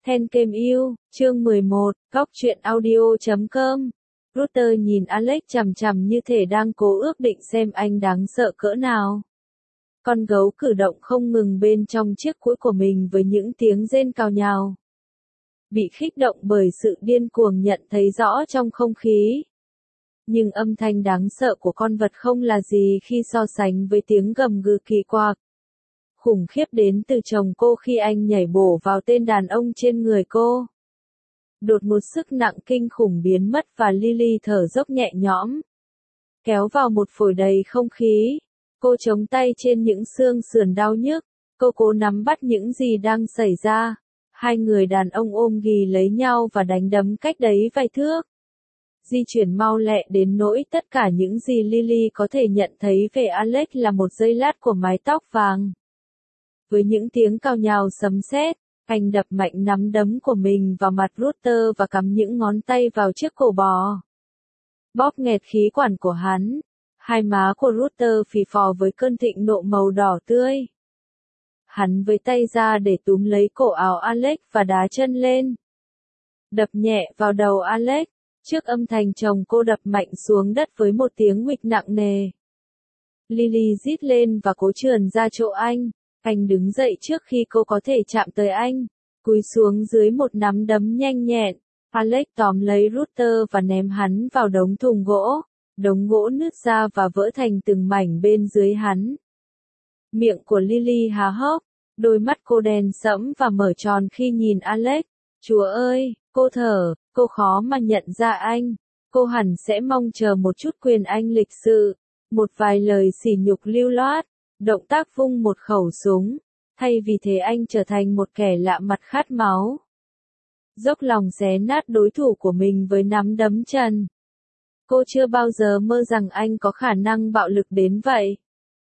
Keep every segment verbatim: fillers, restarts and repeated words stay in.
Then Kem Yêu, chương mười một, góc truyện audio chấm com. Router nhìn Alex chằm chằm như thể đang cố ước định xem anh đáng sợ cỡ nào. Con gấu cử động không ngừng bên trong chiếc cũi của mình với những tiếng rên cào nhào. Bị kích động bởi sự điên cuồng nhận thấy rõ trong không khí. Nhưng âm thanh đáng sợ của con vật không là gì khi so sánh với tiếng gầm gừ kỳ quặc khủng khiếp đến từ chồng cô khi anh nhảy bổ vào tên đàn ông trên người cô. Đột một sức nặng kinh khủng biến mất và Lily thở dốc nhẹ nhõm. Kéo vào một phổi đầy không khí, cô chống tay trên những xương sườn đau nhức, cô cố nắm bắt những gì đang xảy ra. Hai người đàn ông ôm ghì lấy nhau và đánh đấm cách đấy vài thước. Di chuyển mau lẹ đến nỗi tất cả những gì Lily có thể nhận thấy về Alex là một giây lát của mái tóc vàng. Với những tiếng cào nhào sấm sét, anh đập mạnh nắm đấm của mình vào mặt Router và cắm những ngón tay vào chiếc cổ bò. Bóp nghẹt khí quản của hắn. Hai má của Router phì phò với cơn thịnh nộ màu đỏ tươi. Hắn với tay ra để túm lấy cổ áo Alex và đá chân lên. Đập nhẹ vào đầu Alex, trước âm thanh chồng cô đập mạnh xuống đất với một tiếng nguịch nặng nề. Lily rít lên và cố trườn ra chỗ anh. Anh đứng dậy trước khi cô có thể chạm tới anh, cúi xuống dưới một nắm đấm nhanh nhẹn. Alex tóm lấy Router và ném hắn vào đống thùng gỗ. Đống gỗ nứt ra và vỡ thành từng mảnh bên dưới hắn. Miệng của Lily há hốc, đôi mắt cô đen sẫm và mở tròn khi nhìn Alex. Chúa ơi, cô thở, cô khó mà nhận ra anh. Cô hẳn sẽ mong chờ một chút quyền anh lịch sự, một vài lời sỉ nhục lưu loát. Động tác vung một khẩu súng, thay vì thế anh trở thành một kẻ lạ mặt khát máu. Dốc lòng xé nát đối thủ của mình với nắm đấm chân. Cô chưa bao giờ mơ rằng anh có khả năng bạo lực đến vậy.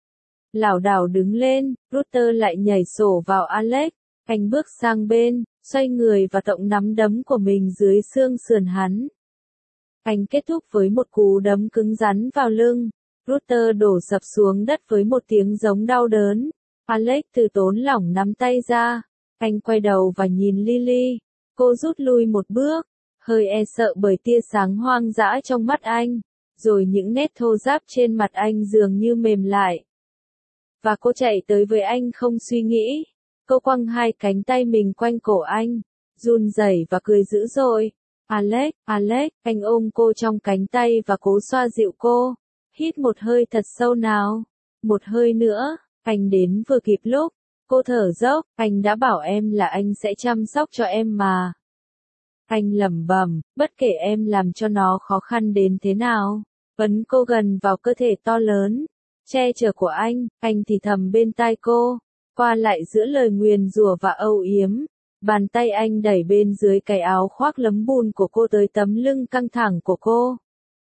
Lảo đảo đứng lên, Router lại nhảy sổ vào Alex. Anh bước sang bên, xoay người và tộng nắm đấm của mình dưới xương sườn hắn. Anh kết thúc với một cú đấm cứng rắn vào lưng. Router đổ sập xuống đất với một tiếng giống đau đớn. Alex từ tốn lỏng nắm tay ra. Anh quay đầu và nhìn Lily. Cô rút lui một bước, hơi e sợ bởi tia sáng hoang dã trong mắt anh. Rồi những nét thô ráp trên mặt anh dường như mềm lại. Và cô chạy tới với anh không suy nghĩ. Cô quăng hai cánh tay mình quanh cổ anh, run rẩy và cười dữ dội. Alex, Alex, anh ôm cô trong cánh tay và cố xoa dịu cô. Hít một hơi thật sâu nào. Một hơi nữa, anh đến vừa kịp lúc. Cô thở dốc, anh đã bảo em là anh sẽ chăm sóc cho em mà. Anh lẩm bẩm, bất kể em làm cho nó khó khăn đến thế nào. Ấn cô gần vào cơ thể to lớn, che chở của anh, anh thì thầm bên tai cô. Qua lại giữa lời nguyền rủa và âu yếm. Bàn tay anh đẩy bên dưới cái áo khoác lấm bùn của cô tới tấm lưng căng thẳng của cô.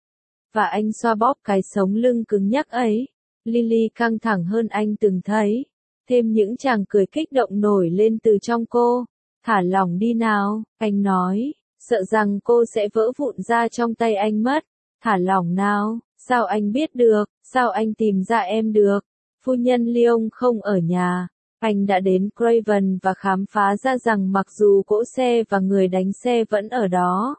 Và anh xoa bóp cái sống lưng cứng nhắc ấy. Lily căng thẳng hơn anh từng thấy. Thêm những tràng cười kích động nổi lên từ trong cô. Thả lỏng đi nào, anh nói, sợ rằng cô sẽ vỡ vụn ra trong tay anh mất. Thả lỏng nào, sao anh biết được, sao anh tìm ra em được. Phu nhân Lyon không ở nhà. Anh đã đến Craven và khám phá ra rằng mặc dù cỗ xe và người đánh xe vẫn ở đó.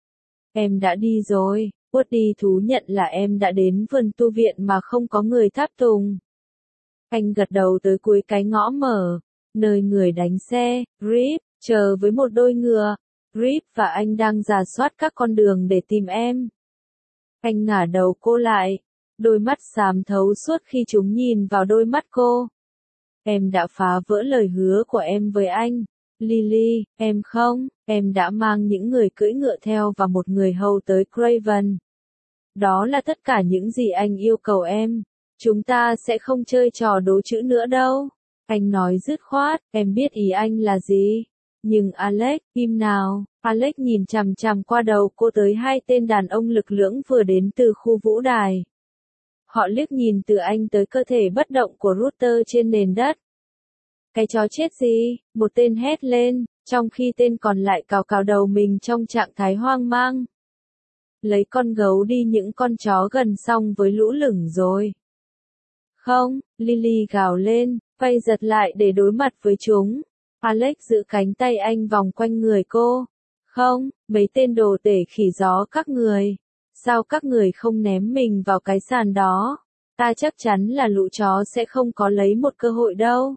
Em đã đi rồi. Woody thú nhận là em đã đến vườn tu viện mà không có người tháp tùng. Anh gật đầu tới cuối cái ngõ mở, nơi người đánh xe, Rip, chờ với một đôi ngựa. Rip và anh đang rà soát các con đường để tìm em. Anh ngả đầu cô lại, đôi mắt xám thấu suốt khi chúng nhìn vào đôi mắt cô. Em đã phá vỡ lời hứa của em với anh. Lily, em không, em đã mang những người cưỡi ngựa theo và một người hầu tới Craven. Đó là tất cả những gì anh yêu cầu em. Chúng ta sẽ không chơi trò đố chữ nữa đâu. Anh nói dứt khoát, em biết ý anh là gì. Nhưng Alex, im nào. Alex nhìn chằm chằm qua đầu cô tới hai tên đàn ông lực lưỡng vừa đến từ khu vũ đài. Họ liếc nhìn từ anh tới cơ thể bất động của Router trên nền đất. Cái chó chết gì? Một tên hét lên, trong khi tên còn lại cào cào đầu mình trong trạng thái hoang mang. Lấy con gấu đi, những con chó gần xong với lũ lửng rồi. Không, Lily gào lên, quay giật lại để đối mặt với chúng. Alex giữ cánh tay anh vòng quanh người cô. Không, mấy tên đồ tể khỉ gió các người. Sao các người không ném mình vào cái sàn đó? Ta chắc chắn là lũ chó sẽ không có lấy một cơ hội đâu.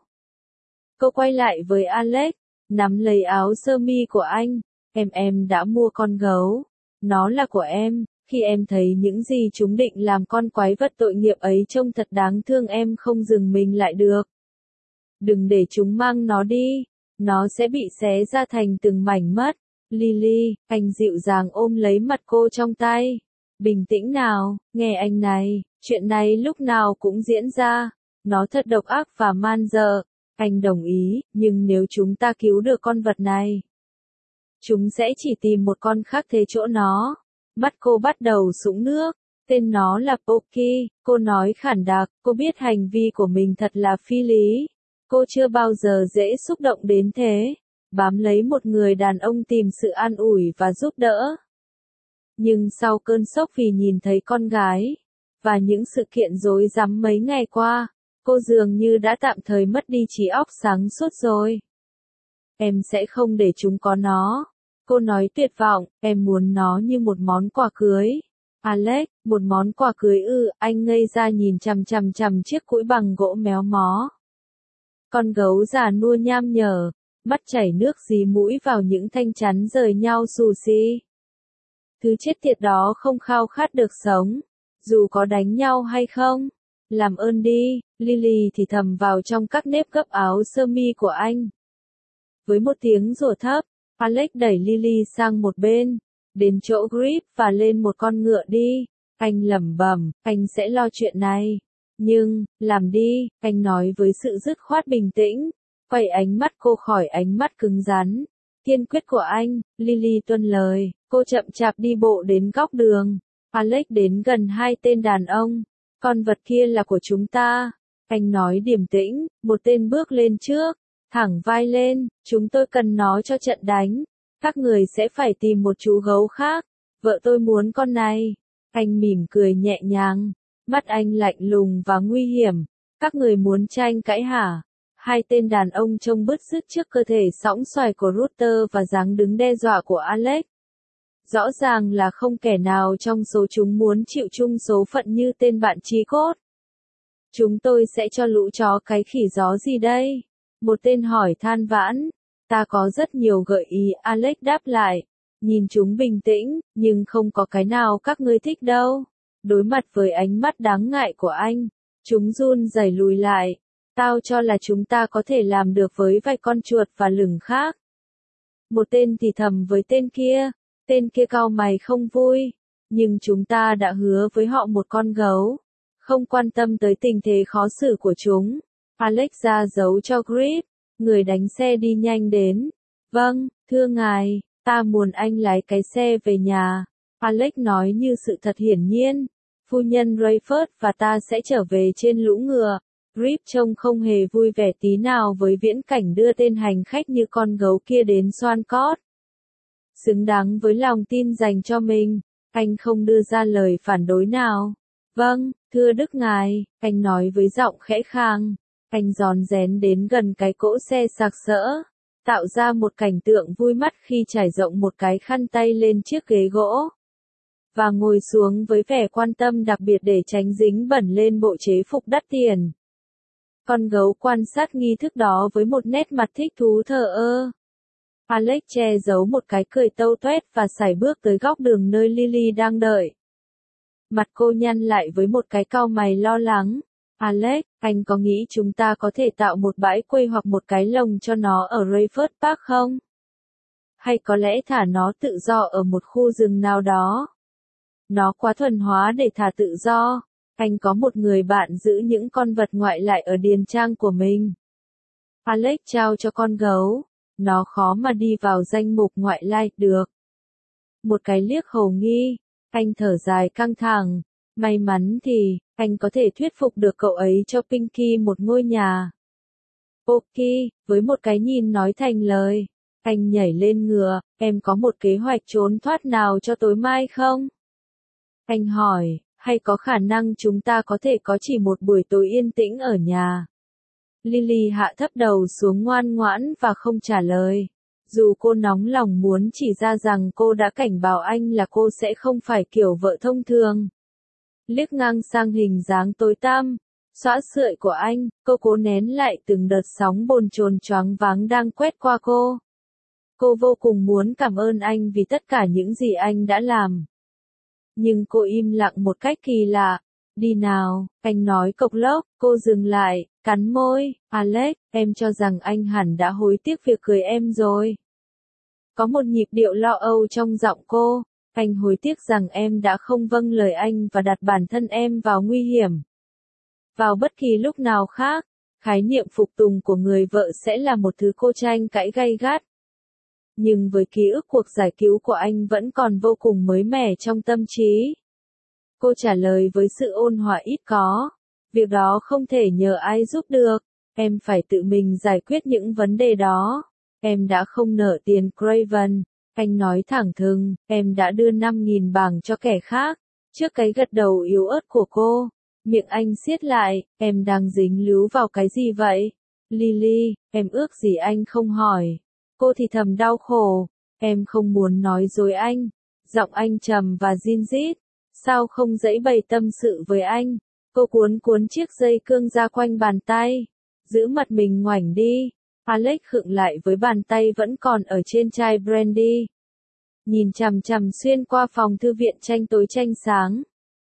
Cô quay lại với Alex, nắm lấy áo sơ mi của anh. Em em đã mua con gấu. Nó là của em. Khi em thấy những gì chúng định làm con quái vật tội nghiệp ấy trông thật đáng thương em không dừng mình lại được. Đừng để chúng mang nó đi. Nó sẽ bị xé ra thành từng mảnh mất. Lily, anh dịu dàng ôm lấy mặt cô trong tay. Bình tĩnh nào, nghe anh này, chuyện này lúc nào cũng diễn ra. Nó thật độc ác và man dợ. Anh đồng ý, nhưng nếu chúng ta cứu được con vật này, chúng sẽ chỉ tìm một con khác thế chỗ nó. Mắt cô bắt đầu sũng nước. Tên nó là Pocky, cô nói khản đặc, cô biết hành vi của mình thật là phi lý. Cô chưa bao giờ dễ xúc động đến thế. Bám lấy một người đàn ông tìm sự an ủi và giúp đỡ. Nhưng sau cơn sốc vì nhìn thấy con gái, và những sự kiện rối rắm mấy ngày qua, cô dường như đã tạm thời mất đi trí óc sáng suốt rồi. Em sẽ không để chúng có nó. Cô nói tuyệt vọng, em muốn nó như một món quà cưới. Alex, một món quà cưới ư, anh ngây ra nhìn chằm chằm chằm chiếc cũi bằng gỗ méo mó. Con gấu già nua nham nhở, mắt chảy nước dí mũi vào những thanh chắn rời nhau xù xì. Thứ chết tiệt đó không khao khát được sống, dù có đánh nhau hay không. Làm ơn đi, Lily thì thầm vào trong các nếp gấp áo sơ mi của anh. Với một tiếng rủa thấp, Alex đẩy Lily sang một bên, đến chỗ Grip và lên một con ngựa đi. Anh lẩm bẩm, anh sẽ lo chuyện này. Nhưng, làm đi, anh nói với sự dứt khoát bình tĩnh. Quay ánh mắt cô khỏi ánh mắt cứng rắn. Kiên quyết của anh, Lily tuân lời. Cô chậm chạp đi bộ đến góc đường. Alex đến gần hai tên đàn ông. Con vật kia là của chúng ta. Anh nói điềm tĩnh, một tên bước lên trước. Thẳng vai lên, chúng tôi cần nó cho trận đánh. Các người sẽ phải tìm một chú gấu khác. Vợ tôi muốn con này. Anh mỉm cười nhẹ nhàng. Mắt anh lạnh lùng và nguy hiểm. Các người muốn tranh cãi hả? Hai tên đàn ông trông bứt rứt trước cơ thể sõng xoài của Rooster và dáng đứng đe dọa của Alex. Rõ ràng là không kẻ nào trong số chúng muốn chịu chung số phận như tên bạn chí cốt. Chúng tôi sẽ cho lũ chó cái khỉ gió gì đây? Một tên hỏi than vãn. Ta có rất nhiều gợi ý, Alex đáp lại. Nhìn chúng bình tĩnh, nhưng không có cái nào các ngươi thích đâu. Đối mặt với ánh mắt đáng ngại của anh, chúng run rẩy lùi lại. Tao cho là chúng ta có thể làm được với vài con chuột và lửng khác. Một tên thì thầm với tên kia, tên kia cau mày không vui. Nhưng chúng ta đã hứa với họ một con gấu. Không quan tâm tới tình thế khó xử của chúng. Alex ra dấu cho Grip, người đánh xe đi nhanh đến. Vâng, thưa ngài, ta muốn anh lái cái xe về nhà. Alex nói như sự thật hiển nhiên. Phu nhân Rayford và ta sẽ trở về trên lũ ngựa. Grip trông không hề vui vẻ tí nào với viễn cảnh đưa tên hành khách như con gấu kia đến Swancott. Xứng đáng với lòng tin dành cho mình, anh không đưa ra lời phản đối nào. Vâng, thưa đức ngài, anh nói với giọng khẽ khang. Anh rón rén đến gần cái cỗ xe sặc sỡ, tạo ra một cảnh tượng vui mắt khi trải rộng một cái khăn tay lên chiếc ghế gỗ. Và ngồi xuống với vẻ quan tâm đặc biệt để tránh dính bẩn lên bộ chế phục đắt tiền. Con gấu quan sát nghi thức đó với một nét mặt thích thú thờ ơ. Alex che giấu một cái cười tâu tuét và sải bước tới góc đường nơi Lily đang đợi. Mặt cô nhăn lại với một cái cau mày lo lắng. Alex, anh có nghĩ chúng ta có thể tạo một bãi quây hoặc một cái lồng cho nó ở Rayford Park không? Hay có lẽ thả nó tự do ở một khu rừng nào đó? Nó quá thuần hóa để thả tự do. Anh có một người bạn giữ những con vật ngoại lại ở điền trang của mình. Alex trao cho con gấu. Nó khó mà đi vào danh mục ngoại lai được. Một cái liếc hồ nghi. Anh thở dài căng thẳng. May mắn thì, anh có thể thuyết phục được cậu ấy cho Pinky một ngôi nhà. Pocky, với một cái nhìn nói thành lời. Anh nhảy lên ngựa, em có một kế hoạch trốn thoát nào cho tối mai không? Anh hỏi, hay có khả năng chúng ta có thể có chỉ một buổi tối yên tĩnh ở nhà? Lily hạ thấp đầu xuống ngoan ngoãn và không trả lời. Dù cô nóng lòng muốn chỉ ra rằng cô đã cảnh báo anh là cô sẽ không phải kiểu vợ thông thường. Liếc ngang sang hình dáng tối tăm, xõa sượi của anh, cô cố nén lại từng đợt sóng bồn chồn choáng váng đang quét qua cô. Cô vô cùng muốn cảm ơn anh vì tất cả những gì anh đã làm. Nhưng cô im lặng một cách kỳ lạ. Đi nào, anh nói cộc lốc, cô dừng lại, cắn môi, Alex, em cho rằng anh hẳn đã hối tiếc việc cưới em rồi. Có một nhịp điệu lo âu trong giọng cô, anh hối tiếc rằng em đã không vâng lời anh và đặt bản thân em vào nguy hiểm. Vào bất kỳ lúc nào khác, khái niệm phục tùng của người vợ sẽ là một thứ cô tranh cãi gay gắt. Nhưng với ký ức cuộc giải cứu của anh vẫn còn vô cùng mới mẻ trong tâm trí. Cô trả lời với sự ôn hòa ít có. Việc đó không thể nhờ ai giúp được. Em phải tự mình giải quyết những vấn đề đó. Em đã không nợ tiền Craven. Anh nói thẳng thừng, em đã đưa năm nghìn bảng cho kẻ khác. Trước cái gật đầu yếu ớt của cô, miệng anh siết lại, em đang dính líu vào cái gì vậy? Lily, em ước gì anh không hỏi. Cô thì thầm đau khổ, em không muốn nói dối anh. Giọng anh trầm và rin rít. Sao không dãy bày tâm sự với anh? Cô cuốn cuốn chiếc dây cương ra quanh bàn tay. Giữ mặt mình ngoảnh đi. Alex khựng lại với bàn tay vẫn còn ở trên chai brandy. Nhìn chằm chằm xuyên qua phòng thư viện tranh tối tranh sáng.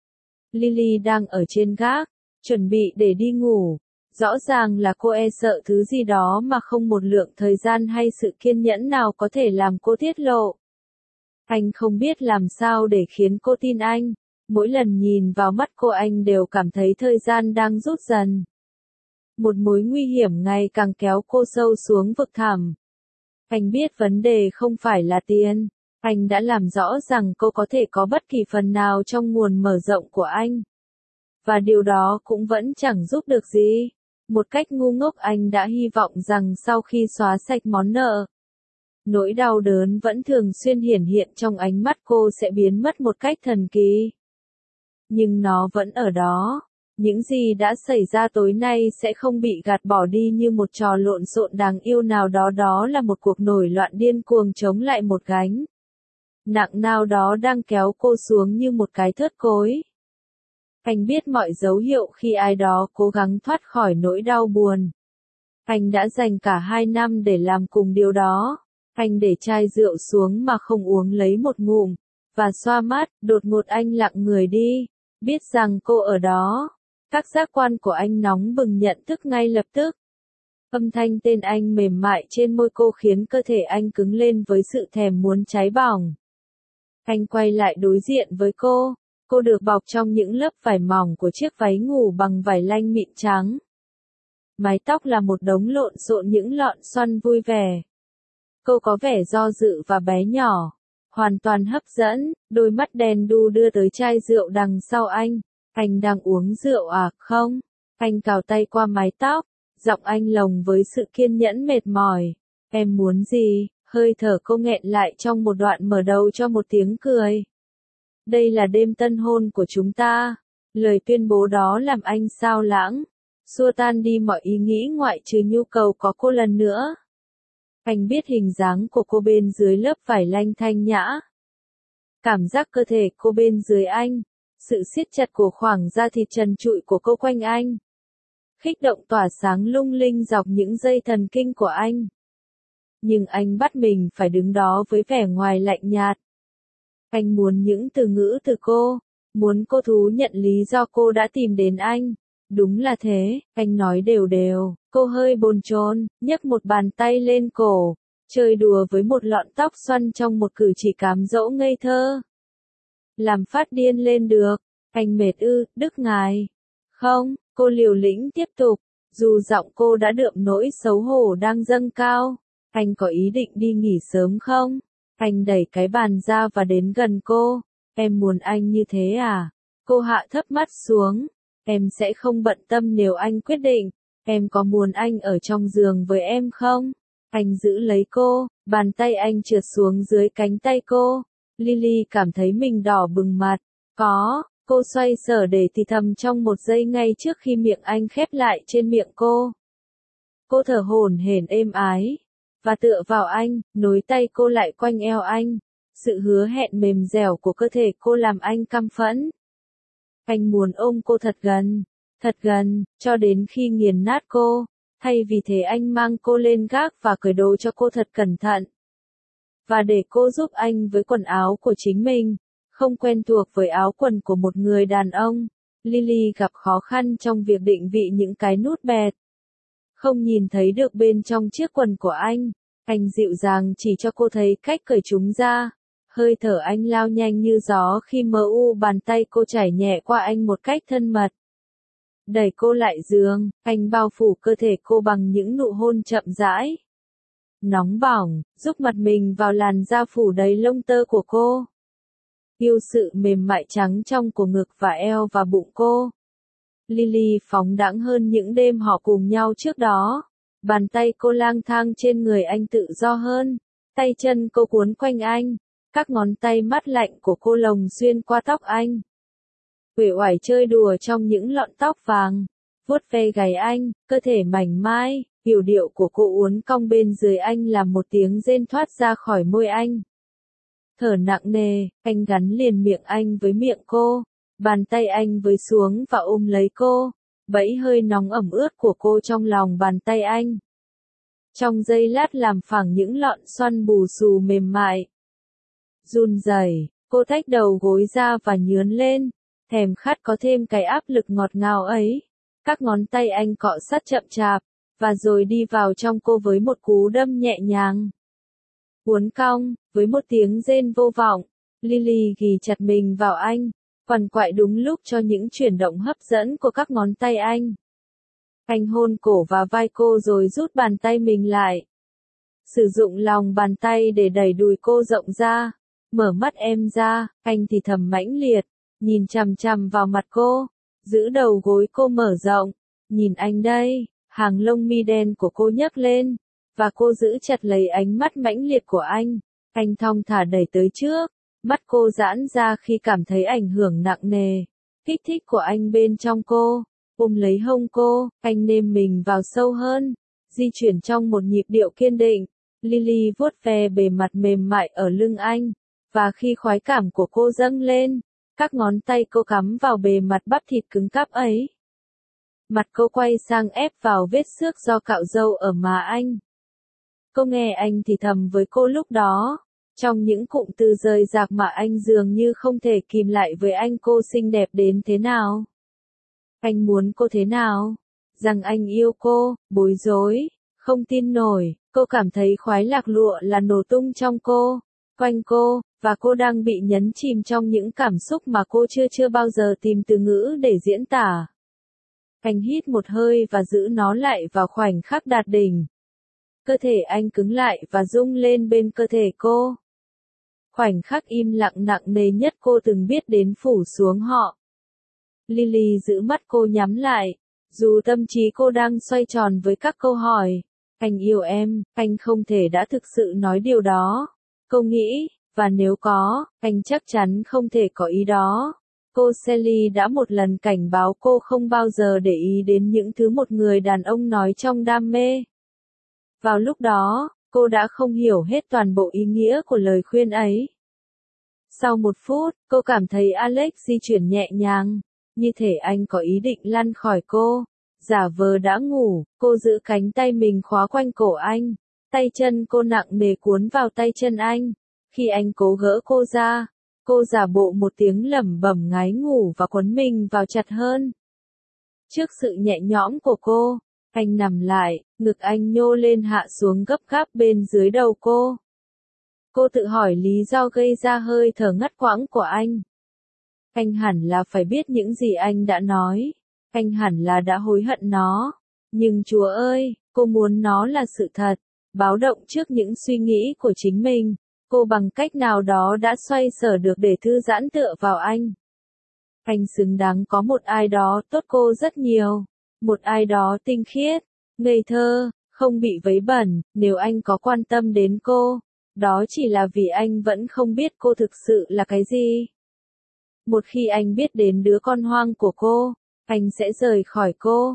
Lily đang ở trên gác, chuẩn bị để đi ngủ. Rõ ràng là cô e sợ thứ gì đó mà không một lượng thời gian hay sự kiên nhẫn nào có thể làm cô tiết lộ. Anh không biết làm sao để khiến cô tin anh. Mỗi lần nhìn vào mắt cô anh đều cảm thấy thời gian đang rút dần. Một mối nguy hiểm ngày càng kéo cô sâu xuống vực thẳm. Anh biết vấn đề không phải là tiền. Anh đã làm rõ rằng cô có thể có bất kỳ phần nào trong nguồn mở rộng của anh. Và điều đó cũng vẫn chẳng giúp được gì. Một cách ngu ngốc anh đã hy vọng rằng sau khi xóa sạch món nợ, nỗi đau đớn vẫn thường xuyên hiển hiện trong ánh mắt cô sẽ biến mất một cách thần kỳ. Nhưng nó vẫn ở đó. Những gì đã xảy ra tối nay sẽ không bị gạt bỏ đi như một trò lộn xộn đáng yêu nào đó. Đó là một cuộc nổi loạn điên cuồng chống lại một gánh nặng nào đó đang kéo cô xuống như một cái thớt cối. Anh biết mọi dấu hiệu khi ai đó cố gắng thoát khỏi nỗi đau buồn. Anh đã dành cả hai năm để làm cùng điều đó. Anh để chai rượu xuống mà không uống lấy một ngụm, và xoa mắt, đột ngột anh lặng người đi, biết rằng cô ở đó. Các giác quan của anh nóng bừng nhận thức ngay lập tức. Âm thanh tên anh mềm mại trên môi cô khiến cơ thể anh cứng lên với sự thèm muốn cháy bỏng. Anh quay lại đối diện với cô. Cô được bọc trong những lớp vải mỏng của chiếc váy ngủ bằng vải lanh mịn trắng. Mái tóc là một đống lộn xộn những lọn xoăn vui vẻ. Cô có vẻ do dự và bé nhỏ, hoàn toàn hấp dẫn, đôi mắt đen đu đưa tới chai rượu đằng sau anh. Anh đang uống rượu à, không? Anh cào tay qua mái tóc, giọng anh lồng với sự kiên nhẫn mệt mỏi. Em muốn gì? Hơi thở cô nghẹn lại trong một đoạn mở đầu cho một tiếng cười. Đây là đêm tân hôn của chúng ta. Lời tuyên bố đó làm anh xao lãng, xua tan đi mọi ý nghĩ ngoại trừ nhu cầu có cô lần nữa. Anh biết hình dáng của cô bên dưới lớp vải lanh thanh nhã. Cảm giác cơ thể cô bên dưới anh. Sự siết chặt của khoảng da thịt trần trụi của cô quanh anh. Khích động tỏa sáng lung linh dọc những dây thần kinh của anh. Nhưng anh bắt mình phải đứng đó với vẻ ngoài lạnh nhạt. Anh muốn những từ ngữ từ cô. Muốn cô thú nhận lý do cô đã tìm đến anh. Đúng là thế, anh nói đều đều. Cô hơi bồn chồn, nhấc một bàn tay lên cổ. Chơi đùa với một lọn tóc xoăn trong một cử chỉ cám dỗ ngây thơ. Làm phát điên lên được. Anh mệt ư, Đức ngài. Không, cô liều lĩnh tiếp tục. Dù giọng cô đã đượm nỗi xấu hổ đang dâng cao. Anh có ý định đi nghỉ sớm không? Anh đẩy cái bàn ra và đến gần cô. Em muốn anh như thế à? Cô hạ thấp mắt xuống. Em sẽ không bận tâm nếu anh quyết định. Em có muốn anh ở trong giường với em không? Anh giữ lấy cô, bàn tay anh trượt xuống dưới cánh tay cô. Lily cảm thấy mình đỏ bừng mặt. Có, cô xoay sở để thì thầm trong một giây ngay trước khi miệng anh khép lại trên miệng cô. Cô thở hổn hển êm ái, và tựa vào anh, nối tay cô lại quanh eo anh. Sự hứa hẹn mềm dẻo của cơ thể cô làm anh căm phẫn. Anh muốn ôm cô thật gần, thật gần, cho đến khi nghiền nát cô. Thay vì thế anh mang cô lên gác và cởi đồ cho cô thật cẩn thận. Và để cô giúp anh với quần áo của chính mình, không quen thuộc với áo quần của một người đàn ông. Lily gặp khó khăn trong việc định vị những cái nút bẹt. Không nhìn thấy được bên trong chiếc quần của anh. Anh dịu dàng chỉ cho cô thấy cách cởi chúng ra. Hơi thở anh lao nhanh như gió khi mờ u bàn tay cô chảy nhẹ qua anh một cách thân mật. Đẩy cô lại giường, anh bao phủ cơ thể cô bằng những nụ hôn chậm rãi. Nóng bỏng, giúp mặt mình vào làn da phủ đầy lông tơ của cô. Yêu sự mềm mại trắng trong của ngực và eo và bụng cô. Lily phóng đãng hơn những đêm họ cùng nhau trước đó. Bàn tay cô lang thang trên người anh tự do hơn. Tay chân cô cuốn quanh anh. Các ngón tay mát lạnh của cô lồng xuyên qua tóc anh. Uể oải chơi đùa trong những lọn tóc vàng. Vuốt ve gáy anh, cơ thể mảnh mai. Yểu điệu của cô uốn cong bên dưới anh làm một tiếng rên thoát ra khỏi môi anh. Thở nặng nề, anh gắn liền miệng anh với miệng cô. Bàn tay anh với xuống và ôm lấy cô. Bẫy hơi nóng ẩm ướt của cô trong lòng bàn tay anh. Trong giây lát làm phẳng những lọn xoăn bù xù mềm mại. Run rẩy, cô tách đầu gối ra và nhướn lên. Thèm khát có thêm cái áp lực ngọt ngào ấy. Các ngón tay anh cọ sát chậm chạp. Và rồi đi vào trong cô với một cú đâm nhẹ nhàng. Uốn cong, với một tiếng rên vô vọng, Lily ghì chặt mình vào anh, quằn quại đúng lúc cho những chuyển động hấp dẫn của các ngón tay anh. Anh hôn cổ và vai cô rồi rút bàn tay mình lại. Sử dụng lòng bàn tay để đẩy đùi cô rộng ra. Mở mắt em ra, anh thì thầm mãnh liệt, nhìn chằm chằm vào mặt cô, giữ đầu gối cô mở rộng. Nhìn anh đây. Hàng lông mi đen của cô nhấc lên, và cô giữ chặt lấy ánh mắt mãnh liệt của anh. Anh thong thả đẩy tới trước, mắt cô giãn ra khi cảm thấy ảnh hưởng nặng nề. Kích thích của anh bên trong cô, ôm lấy hông cô, anh nêm mình vào sâu hơn, di chuyển trong một nhịp điệu kiên định. Lily vuốt ve bề mặt mềm mại ở lưng anh, và khi khoái cảm của cô dâng lên, các ngón tay cô cắm vào bề mặt bắp thịt cứng cáp ấy. Mặt cô quay sang ép vào vết xước do cạo râu ở má anh. Cô nghe anh thì thầm với cô lúc đó. Trong những cụm từ rời rạc mà anh dường như không thể kìm lại với anh cô xinh đẹp đến thế nào. Anh muốn cô thế nào? Rằng anh yêu cô, bối rối, không tin nổi, cô cảm thấy khoái lạc lụa là nổ tung trong cô, quanh cô, và cô đang bị nhấn chìm trong những cảm xúc mà cô chưa chưa bao giờ tìm từ ngữ để diễn tả. Anh hít một hơi và giữ nó lại vào khoảnh khắc đạt đỉnh. Cơ thể anh cứng lại và rung lên bên cơ thể cô. Khoảnh khắc im lặng nặng nề nhất cô từng biết đến phủ xuống họ. Lily giữ mắt cô nhắm lại, dù tâm trí cô đang xoay tròn với các câu hỏi. Anh yêu em, anh không thể đã thực sự nói điều đó. Cô nghĩ, và nếu có, anh chắc chắn không thể có ý đó. Cô Sally đã một lần cảnh báo cô không bao giờ để ý đến những thứ một người đàn ông nói trong đam mê. Vào lúc đó, cô đã không hiểu hết toàn bộ ý nghĩa của lời khuyên ấy. Sau một phút, cô cảm thấy Alex di chuyển nhẹ nhàng, như thể anh có ý định lăn khỏi cô. Giả vờ đã ngủ, cô giữ cánh tay mình khóa quanh cổ anh. Tay chân cô nặng nề cuốn vào tay chân anh. Khi anh cố gỡ cô ra, cô giả bộ một tiếng lẩm bẩm ngái ngủ và quấn mình vào chặt hơn. Trước sự nhẹ nhõm của cô, anh nằm lại, ngực anh nhô lên hạ xuống gấp gáp bên dưới đầu cô. Cô tự hỏi lý do gây ra hơi thở ngắt quãng của anh. Anh hẳn là phải biết những gì anh đã nói. Anh hẳn là đã hối hận nó. Nhưng Chúa ơi, cô muốn nó là sự thật. Báo động trước những suy nghĩ của chính mình. Cô bằng cách nào đó đã xoay sở được để thư giãn tựa vào anh. Anh xứng đáng có một ai đó tốt cô rất nhiều. Một ai đó tinh khiết, ngây thơ, không bị vấy bẩn. Nếu anh có quan tâm đến cô, đó chỉ là vì anh vẫn không biết cô thực sự là cái gì. Một khi anh biết đến đứa con hoang của cô, anh sẽ rời khỏi cô.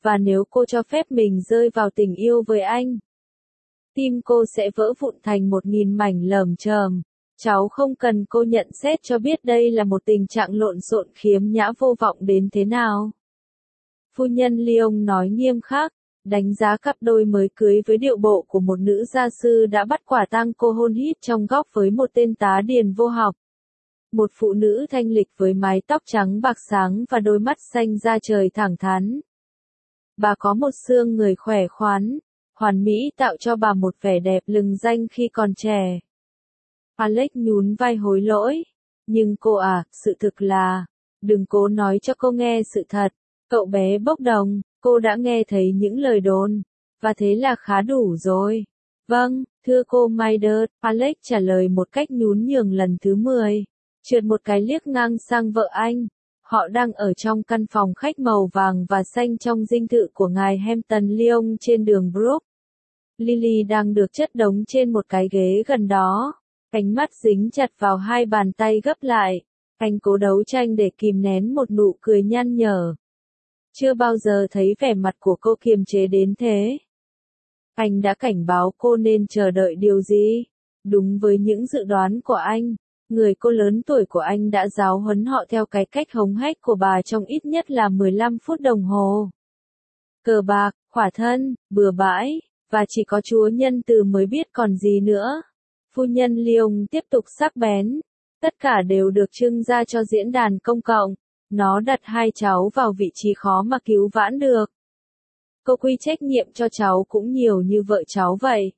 Và nếu cô cho phép mình rơi vào tình yêu với anh, tim cô sẽ vỡ vụn thành một nghìn mảnh lởm chởm. Cháu không cần cô nhận xét cho biết đây là một tình trạng lộn xộn khiếm nhã vô vọng đến thế nào. Phu nhân Lyon nói nghiêm khắc, đánh giá cặp đôi mới cưới với điệu bộ của một nữ gia sư đã bắt quả tang cô hôn hít trong góc với một tên tá điền vô học. Một phụ nữ thanh lịch với mái tóc trắng bạc sáng và đôi mắt xanh da trời thẳng thắn. Bà có một xương người khỏe khoắn, hoàn mỹ tạo cho bà một vẻ đẹp lừng danh khi còn trẻ. Alex nhún vai hối lỗi. Nhưng cô à, sự thực là, đừng cố nói cho cô nghe sự thật. Cậu bé bốc đồng, cô đã nghe thấy những lời đồn, và thế là khá đủ rồi. Vâng, thưa cô Maider, Alex trả lời một cách nhún nhường lần thứ mười. Trượt một cái liếc ngang sang vợ anh. Họ đang ở trong căn phòng khách màu vàng và xanh trong dinh thự của ngài Hampton Lyon trên đường Brook. Lily đang được chất đống trên một cái ghế gần đó. Ánh mắt dính chặt vào hai bàn tay gấp lại. Anh cố đấu tranh để kìm nén một nụ cười nhăn nhở. Chưa bao giờ thấy vẻ mặt của cô kiềm chế đến thế. Anh đã cảnh báo cô nên chờ đợi điều gì? Đúng với những dự đoán của anh, người cô lớn tuổi của anh đã giáo huấn họ theo cái cách hống hách của bà trong ít nhất là mười lăm phút đồng hồ. Cờ bạc, khỏa thân, bừa bãi, và chỉ có Chúa nhân từ mới biết còn gì nữa. Phu nhân Lyon tiếp tục sắc bén. Tất cả đều được trưng ra cho diễn đàn công cộng. Nó đặt hai cháu vào vị trí khó mà cứu vãn được. Cô quy trách nhiệm cho cháu cũng nhiều như vợ cháu vậy.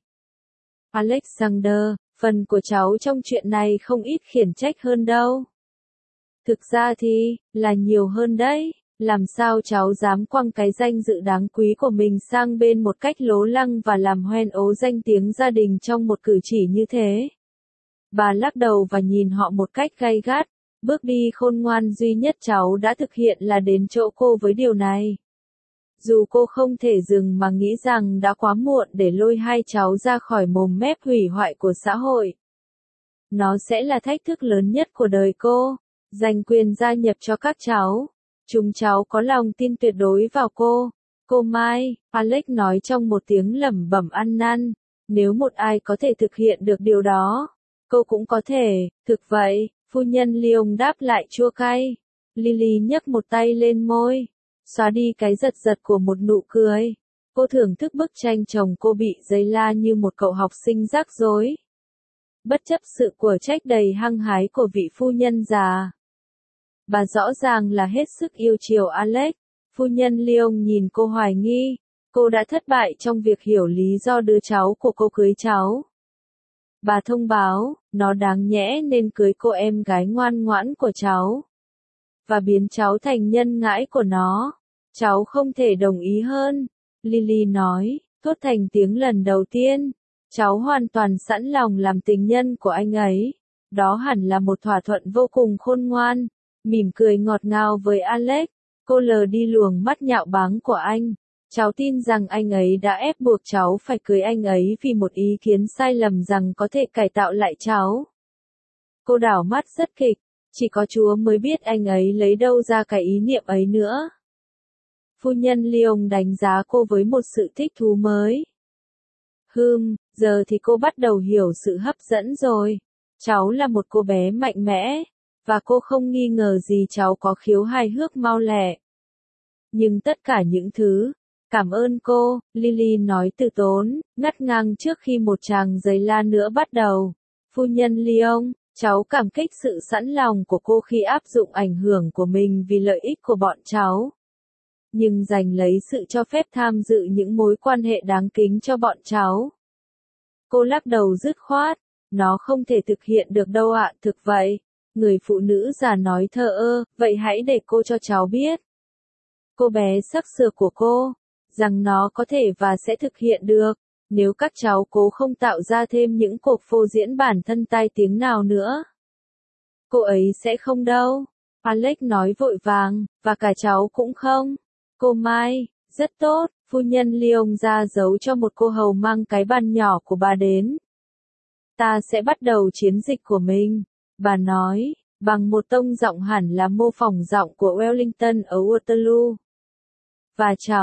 Alexander, phần của cháu trong chuyện này không ít khiển trách hơn đâu. Thực ra thì, là nhiều hơn đấy. Làm sao cháu dám quăng cái danh dự đáng quý của mình sang bên một cách lố lăng và làm hoen ố danh tiếng gia đình trong một cử chỉ như thế? Bà lắc đầu và nhìn họ một cách gay gắt. Bước đi khôn ngoan duy nhất cháu đã thực hiện là đến chỗ cô với điều này. Dù cô không thể dừng mà nghĩ rằng đã quá muộn để lôi hai cháu ra khỏi mồm mép hủy hoại của xã hội. Nó sẽ là thách thức lớn nhất của đời cô. Giành quyền gia nhập cho các cháu. Chúng cháu có lòng tin tuyệt đối vào cô. Cô Mai, Alex nói trong một tiếng lẩm bẩm ăn năn. Nếu một ai có thể thực hiện được điều đó, cô cũng có thể, thực vậy. Phu nhân Lyon đáp lại chua cay. Lily nhấc một tay lên môi, xóa đi cái giật giật của một nụ cười. Cô thưởng thức bức tranh chồng cô bị giấy la như một cậu học sinh rắc rối. Bất chấp sự của trách đầy hăng hái của vị phu nhân già. Bà rõ ràng là hết sức yêu chiều Alex. Phu nhân Lyon nhìn cô hoài nghi. Cô đã thất bại trong việc hiểu lý do đứa cháu của cô cưới cháu. Bà thông báo, nó đáng nhẽ nên cưới cô em gái ngoan ngoãn của cháu. Và biến cháu thành nhân ngãi của nó. Cháu không thể đồng ý hơn. Lily nói, thốt thành tiếng lần đầu tiên. Cháu hoàn toàn sẵn lòng làm tình nhân của anh ấy. Đó hẳn là một thỏa thuận vô cùng khôn ngoan. Mỉm cười ngọt ngào với Alex. Cô lờ đi luồng mắt nhạo báng của anh. Cháu tin rằng anh ấy đã ép buộc cháu phải cưới anh ấy vì một ý kiến sai lầm rằng có thể cải tạo lại cháu. Cô đảo mắt rất kịch, chỉ có Chúa mới biết anh ấy lấy đâu ra cái ý niệm ấy nữa. Phu nhân Lyon đánh giá cô với một sự thích thú mới. Hừm, giờ thì cô bắt đầu hiểu sự hấp dẫn rồi. Cháu là một cô bé mạnh mẽ, và cô không nghi ngờ gì cháu có khiếu hài hước mau lẹ. Nhưng tất cả những thứ, cảm ơn cô, Lily nói từ tốn, ngắt ngang trước khi một tràng giấy la nữa bắt đầu. Phu nhân Lyon, cháu cảm kích sự sẵn lòng của cô khi áp dụng ảnh hưởng của mình vì lợi ích của bọn cháu. Nhưng giành lấy sự cho phép tham dự những mối quan hệ đáng kính cho bọn cháu. Cô lắc đầu dứt khoát, nó không thể thực hiện được đâu ạ, thực vậy. Người phụ nữ già nói thờ ơ, vậy hãy để cô cho cháu biết. Cô bé sắc sừa của cô, rằng nó có thể và sẽ thực hiện được, nếu các cháu cố không tạo ra thêm những cuộc phô diễn bản thân tai tiếng nào nữa. Cô ấy sẽ không đâu. Alex nói vội vàng, và cả cháu cũng không. Cô Mai, rất tốt, phu nhân Lyon ra dấu cho một cô hầu mang cái bàn nhỏ của bà đến. Ta sẽ bắt đầu chiến dịch của mình, bà nói, bằng một tông giọng hẳn là mô phỏng giọng của Wellington ở Waterloo. Và cháu,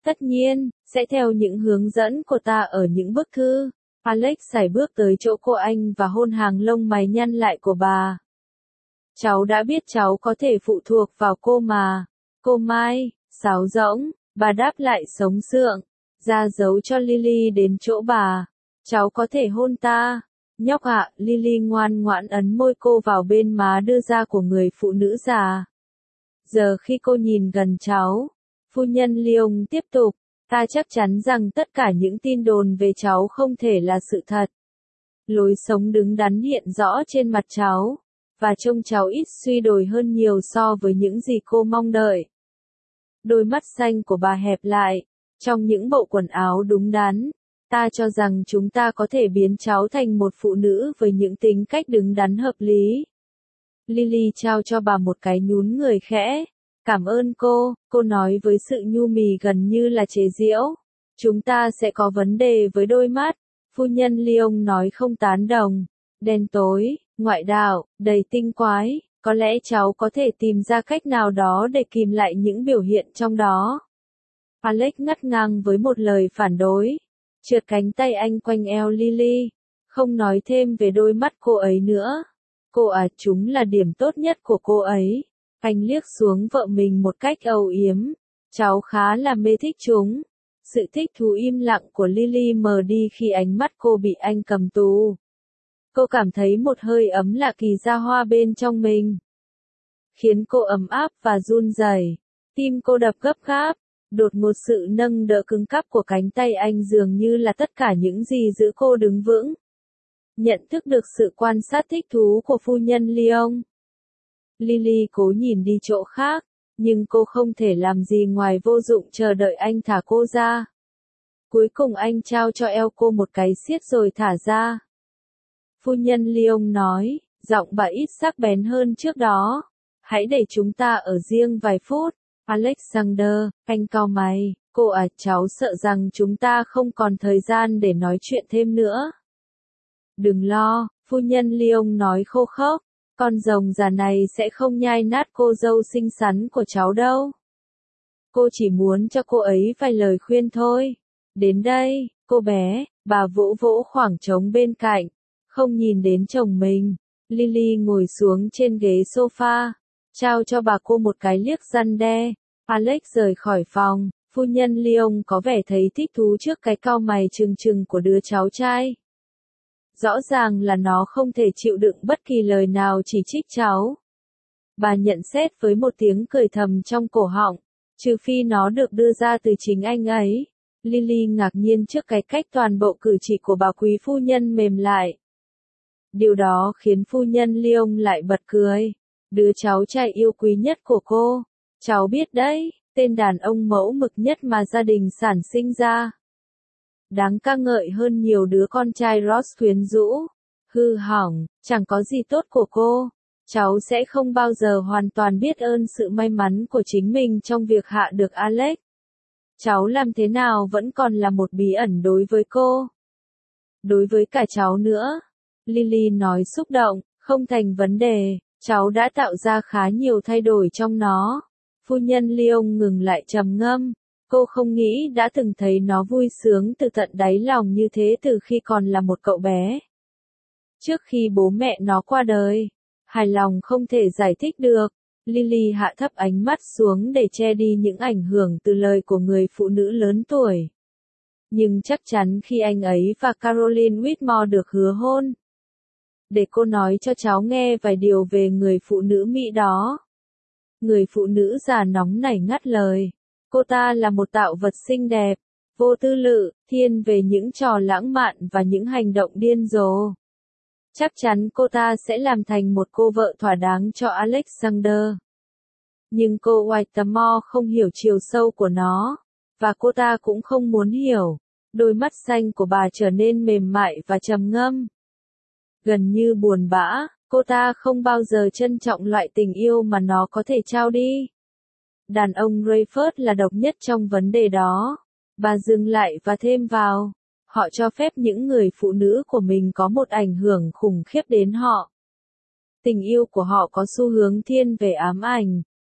Tất nhiên, sẽ theo những hướng dẫn của ta ở những bức thư. Alex sải bước tới chỗ cô anh và hôn hàng lông mày nhăn lại của bà. Cháu đã biết cháu có thể phụ thuộc vào cô mà. Cô Mai, sáo rỗng, bà đáp lại sống sượng, ra dấu cho Lily đến chỗ bà. Cháu có thể hôn ta. Nhóc ạ, Lily ngoan ngoãn ấn môi cô vào bên má đưa ra của người phụ nữ già. Giờ khi cô nhìn gần cháu, phu nhân Lyon tiếp tục, ta chắc chắn rằng tất cả những tin đồn về cháu không thể là sự thật. Lối sống đứng đắn hiện rõ trên mặt cháu, và trông cháu ít suy đồi hơn nhiều so với những gì cô mong đợi. Đôi mắt xanh của bà hẹp lại, trong những bộ quần áo đúng đắn. Ta cho rằng chúng ta có thể biến cháu thành một phụ nữ với những tính cách đứng đắn hợp lý. Lily trao cho bà một cái nhún người khẽ. Cảm ơn cô, cô nói với sự nhu mì gần như là chế giễu. Chúng ta sẽ có vấn đề với đôi mắt. Phu nhân Lyon nói không tán đồng. Đen tối, ngoại đạo, đầy tinh quái. Có lẽ cháu có thể tìm ra cách nào đó để kìm lại những biểu hiện trong đó. Alex ngắt ngang với một lời phản đối. Trượt cánh tay anh quanh eo Lily. Không nói thêm về đôi mắt cô ấy nữa. Cô à, chúng là điểm tốt nhất của cô ấy. Anh liếc xuống vợ mình một cách âu yếm. Cháu khá là mê thích chúng. Sự thích thú im lặng của Lily mờ đi khi ánh mắt cô bị anh cầm tù. Cô cảm thấy một hơi ấm lạ kỳ ra hoa bên trong mình. Khiến cô ấm áp và run rẩy. Tim cô đập gấp gáp. Đột ngột sự nâng đỡ cứng cáp của cánh tay anh dường như là tất cả những gì giữ cô đứng vững. Nhận thức được sự quan sát thích thú của phu nhân Lyon. Lily cố nhìn đi chỗ khác, nhưng cô không thể làm gì ngoài vô dụng chờ đợi anh thả cô ra. Cuối cùng anh trao cho eo cô một cái siết rồi thả ra. Phu nhân Lyon nói, giọng bà ít sắc bén hơn trước đó. Hãy để chúng ta ở riêng vài phút. Alexander, anh cau mày, cô à, cháu sợ rằng chúng ta không còn thời gian để nói chuyện thêm nữa. Đừng lo, phu nhân Lyon nói khô khốc, con rồng già này sẽ không nhai nát cô dâu xinh xắn của cháu đâu. Cô chỉ muốn cho cô ấy vài lời khuyên thôi. Đến đây, cô bé, bà vỗ vỗ khoảng trống bên cạnh, không nhìn đến chồng mình. Lily ngồi xuống trên ghế sofa. Trao cho bà cô một cái liếc răn đe. Alex rời khỏi phòng, phu nhân Lyon có vẻ thấy thích thú trước cái cau mày trừng trừng của đứa cháu trai. Rõ ràng là nó không thể chịu đựng bất kỳ lời nào chỉ trích cháu. Bà nhận xét với một tiếng cười thầm trong cổ họng, trừ phi nó được đưa ra từ chính anh ấy. Lily ngạc nhiên trước cái cách toàn bộ cử chỉ của bà quý phu nhân mềm lại. Điều đó khiến phu nhân Lyon lại bật cười. Đứa cháu trai yêu quý nhất của cô, cháu biết đấy, tên đàn ông mẫu mực nhất mà gia đình sản sinh ra. Đáng ca ngợi hơn nhiều đứa con trai Ross quyến rũ, hư hỏng, chẳng có gì tốt của cô. Cháu sẽ không bao giờ hoàn toàn biết ơn sự may mắn của chính mình trong việc hạ được Alex. Cháu làm thế nào vẫn còn là một bí ẩn đối với cô. Đối với cả cháu nữa. Lily nói xúc động, không thành vấn đề. Cháu đã tạo ra khá nhiều thay đổi trong nó. Phu nhân Lyon ngừng lại trầm ngâm. Cô không nghĩ đã từng thấy nó vui sướng từ tận đáy lòng như thế từ khi còn là một cậu bé. Trước khi bố mẹ nó qua đời, hài lòng không thể giải thích được. Lily hạ thấp ánh mắt xuống để che đi những ảnh hưởng từ lời của người phụ nữ lớn tuổi. Nhưng chắc chắn khi anh ấy và Caroline Whitmore được hứa hôn. Để cô nói cho cháu nghe vài điều về người phụ nữ Mỹ đó. Người phụ nữ già nóng nảy ngắt lời. Cô ta là một tạo vật xinh đẹp, vô tư lự, thiên về những trò lãng mạn và những hành động điên rồ. Chắc chắn cô ta sẽ làm thành một cô vợ thỏa đáng cho Alexander. Nhưng cô Whitmore không hiểu chiều sâu của nó, và cô ta cũng không muốn hiểu. Đôi mắt xanh của bà trở nên mềm mại và trầm ngâm. Gần như buồn bã, cô ta không bao giờ trân trọng loại tình yêu mà nó có thể trao đi. Đàn ông Rayford là độc nhất trong vấn đề đó. Bà dừng lại và thêm vào. Họ cho phép những người phụ nữ của mình có một ảnh hưởng khủng khiếp đến họ. Tình yêu của họ có xu hướng thiên về ám ảnh,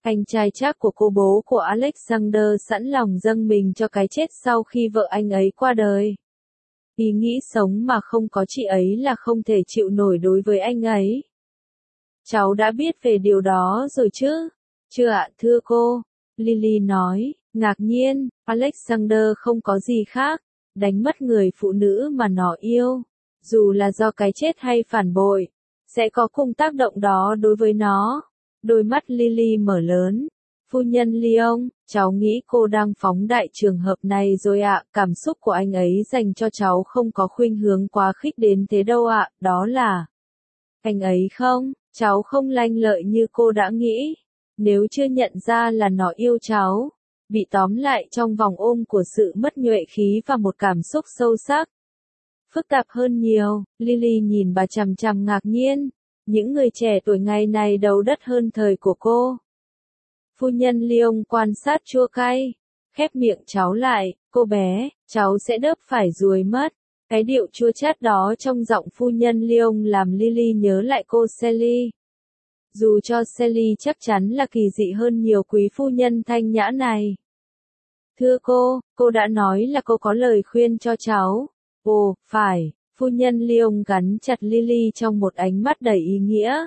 Anh trai chắc của cô bố của Alexander sẵn lòng dâng mình cho cái chết sau khi vợ anh ấy qua đời. Ý nghĩ sống mà không có chị ấy là không thể chịu nổi đối với anh ấy. Cháu đã biết về điều đó rồi chứ? Chưa ạ, thưa cô. Lily nói, ngạc nhiên, Alexander không có gì khác, đánh mất người phụ nữ mà nó yêu. Dù là do cái chết hay phản bội, sẽ có cùng tác động đó đối với nó. Đôi mắt Lily mở lớn. Phu nhân Lyon, cháu nghĩ cô đang phóng đại trường hợp này rồi ạ. Cảm xúc của anh ấy dành cho cháu không có khuynh hướng quá khích đến thế đâu ạ. Đó là... Anh ấy không, cháu không lanh lợi như cô đã nghĩ. Nếu chưa nhận ra là nó yêu cháu, bị tóm lại trong vòng ôm của sự mất nhuệ khí và một cảm xúc sâu sắc. Phức tạp hơn nhiều, Lily nhìn bà chằm chằm ngạc nhiên. Những người trẻ tuổi ngày này đầu đất hơn thời của cô. Phu nhân Lyon quan sát chua cay, khép miệng cháu lại, cô bé, cháu sẽ đớp phải ruồi mất. Cái điệu chua chát đó trong giọng phu nhân Lyon làm Lily nhớ lại cô Sally. Dù cho Sally chắc chắn là kỳ dị hơn nhiều quý phu nhân thanh nhã này. Thưa cô, cô đã nói là cô có lời khuyên cho cháu. Ồ, phải, phu nhân Lyon gắn chặt Lily trong một ánh mắt đầy ý nghĩa.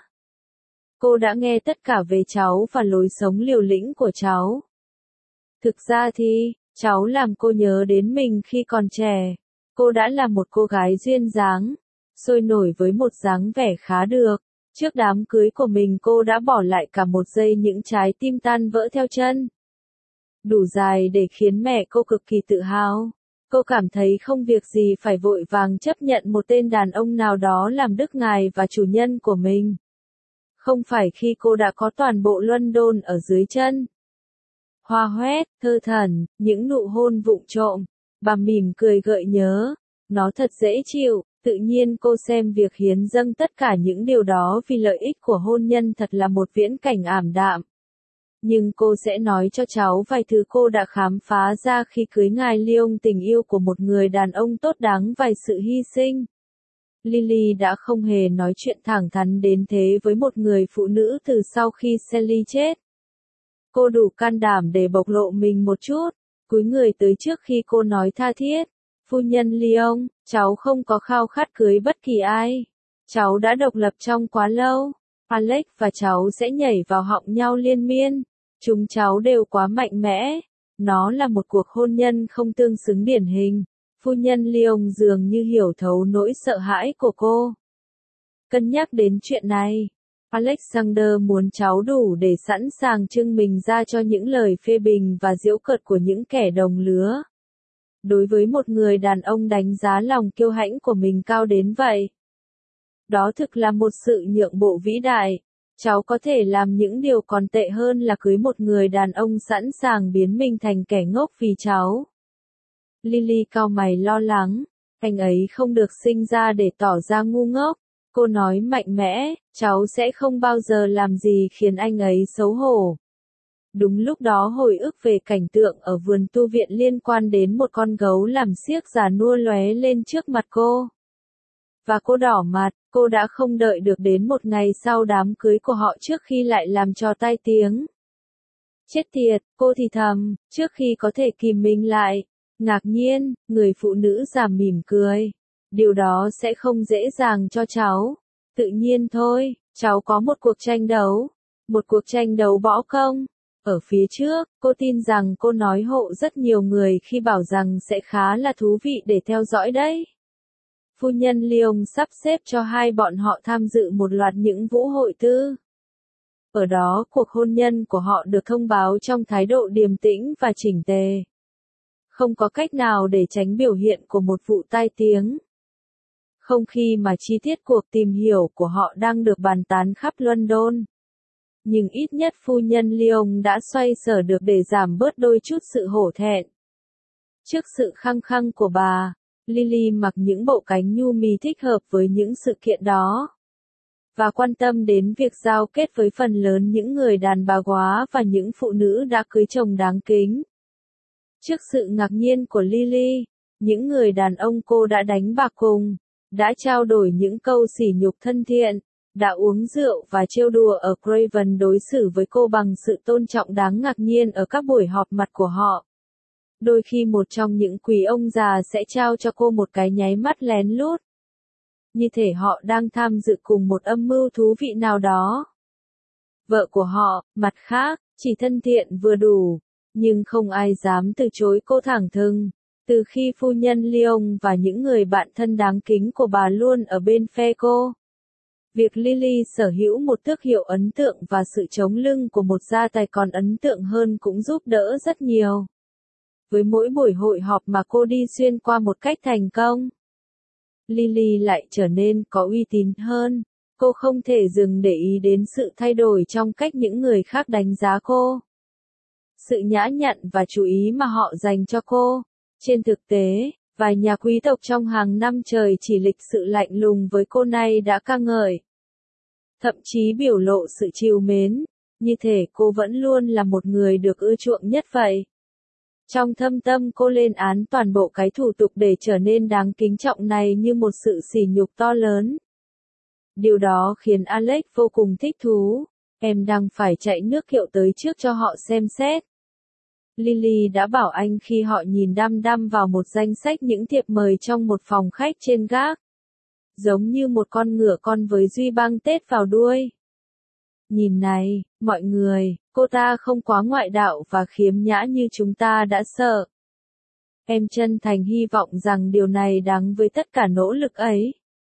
Cô đã nghe tất cả về cháu và lối sống liều lĩnh của cháu. Thực ra thì, cháu làm cô nhớ đến mình khi còn trẻ. Cô đã là một cô gái duyên dáng, sôi nổi với một dáng vẻ khá được. Trước đám cưới của mình cô đã bỏ lại cả một giây những trái tim tan vỡ theo chân. Đủ dài để khiến mẹ cô cực kỳ tự hào. Cô cảm thấy không việc gì phải vội vàng chấp nhận một tên đàn ông nào đó làm đức ngài và chủ nhân của mình. Không phải khi cô đã có toàn bộ London ở dưới chân. Hoa hoét, thơ thẩn, những nụ hôn vụng trộm. Bà mỉm cười gợi nhớ. Nó thật dễ chịu, tự nhiên cô xem việc hiến dâng tất cả những điều đó vì lợi ích của hôn nhân thật là một viễn cảnh ảm đạm. Nhưng cô sẽ nói cho cháu vài thứ cô đã khám phá ra khi cưới ngài Lyon, tình yêu của một người đàn ông tốt đáng vài sự hy sinh. Lily đã không hề nói chuyện thẳng thắn đến thế với một người phụ nữ từ sau khi Sally chết. Cô đủ can đảm để bộc lộ mình một chút, cúi người tới trước khi cô nói tha thiết. Phu nhân Lyon, cháu không có khao khát cưới bất kỳ ai. Cháu đã độc lập trong quá lâu. Alex và cháu sẽ nhảy vào họng nhau liên miên. Chúng cháu đều quá mạnh mẽ. Nó là một cuộc hôn nhân không tương xứng điển hình. Phu nhân Lyon dường như hiểu thấu nỗi sợ hãi của cô. Cân nhắc đến chuyện này, Alexander muốn cháu đủ để sẵn sàng trưng mình ra cho những lời phê bình và giễu cợt của những kẻ đồng lứa. Đối với một người đàn ông đánh giá lòng kiêu hãnh của mình cao đến vậy. Đó thực là một sự nhượng bộ vĩ đại. Cháu có thể làm những điều còn tệ hơn là cưới một người đàn ông sẵn sàng biến mình thành kẻ ngốc vì cháu. Lily cau mày lo lắng. Anh ấy không được sinh ra để tỏ ra ngu ngốc. Cô nói mạnh mẽ, cháu sẽ không bao giờ làm gì khiến anh ấy xấu hổ. Đúng lúc đó hồi ức về cảnh tượng ở vườn tu viện liên quan đến một con gấu làm xiếc già nua lóe lên trước mặt cô. Và cô đỏ mặt, cô đã không đợi được đến một ngày sau đám cưới của họ trước khi lại làm trò tai tiếng. Chết tiệt, cô thì thầm, trước khi có thể kìm mình lại. Ngạc nhiên, người phụ nữ già mỉm cười. Điều đó sẽ không dễ dàng cho cháu. Tự nhiên thôi, cháu có một cuộc tranh đấu. Một cuộc tranh đấu võ công. Ở phía trước, cô tin rằng cô nói hộ rất nhiều người khi bảo rằng sẽ khá là thú vị để theo dõi đấy. Phu nhân Lyon sắp xếp cho hai bọn họ tham dự một loạt những vũ hội tư. Ở đó cuộc hôn nhân của họ được thông báo trong thái độ điềm tĩnh và chỉnh tề. Không có cách nào để tránh biểu hiện của một vụ tai tiếng. Không khi mà chi tiết cuộc tìm hiểu của họ đang được bàn tán khắp London. Nhưng ít nhất phu nhân Lyon đã xoay sở được để giảm bớt đôi chút sự hổ thẹn. Trước sự khăng khăng của bà, Lily mặc những bộ cánh nhu mì thích hợp với những sự kiện đó. Và quan tâm đến việc giao kết với phần lớn những người đàn bà góa và những phụ nữ đã cưới chồng đáng kính. Trước sự ngạc nhiên của Lily, những người đàn ông cô đã đánh bạc cùng, đã trao đổi những câu sỉ nhục thân thiện, đã uống rượu và trêu đùa ở Craven đối xử với cô bằng sự tôn trọng đáng ngạc nhiên ở các buổi họp mặt của họ. Đôi khi một trong những quý ông già sẽ trao cho cô một cái nháy mắt lén lút. Như thể họ đang tham dự cùng một âm mưu thú vị nào đó. Vợ của họ, mặt khác, chỉ thân thiện vừa đủ, nhưng không ai dám từ chối cô thẳng thừng. Từ khi phu nhân Lyon và những người bạn thân đáng kính của bà luôn ở bên phe cô. Việc Lily sở hữu một thương hiệu ấn tượng và sự chống lưng của một gia tài còn ấn tượng hơn cũng giúp đỡ rất nhiều. Với mỗi buổi hội họp mà cô đi xuyên qua một cách thành công, Lily lại trở nên có uy tín hơn. Cô không thể dừng để ý đến sự thay đổi trong cách những người khác đánh giá cô. Sự nhã nhặn và chú ý mà họ dành cho cô. Trên thực tế, vài nhà quý tộc trong hàng năm trời chỉ lịch sự lạnh lùng với cô này đã ca ngợi. Thậm chí biểu lộ sự trìu mến, như thể cô vẫn luôn là một người được ưa chuộng nhất vậy. Trong thâm tâm cô lên án toàn bộ cái thủ tục để trở nên đáng kính trọng này như một sự sỉ nhục to lớn. Điều đó khiến Alex vô cùng thích thú. Em đang phải chạy nước kiệu tới trước cho họ xem xét. Lily đã bảo anh khi họ nhìn đăm đăm vào một danh sách những thiệp mời trong một phòng khách trên gác. Giống như một con ngựa con với duy băng tết vào đuôi. Nhìn này, mọi người, cô ta không quá ngoại đạo và khiếm nhã như chúng ta đã sợ. Em chân thành hy vọng rằng điều này đáng với tất cả nỗ lực ấy.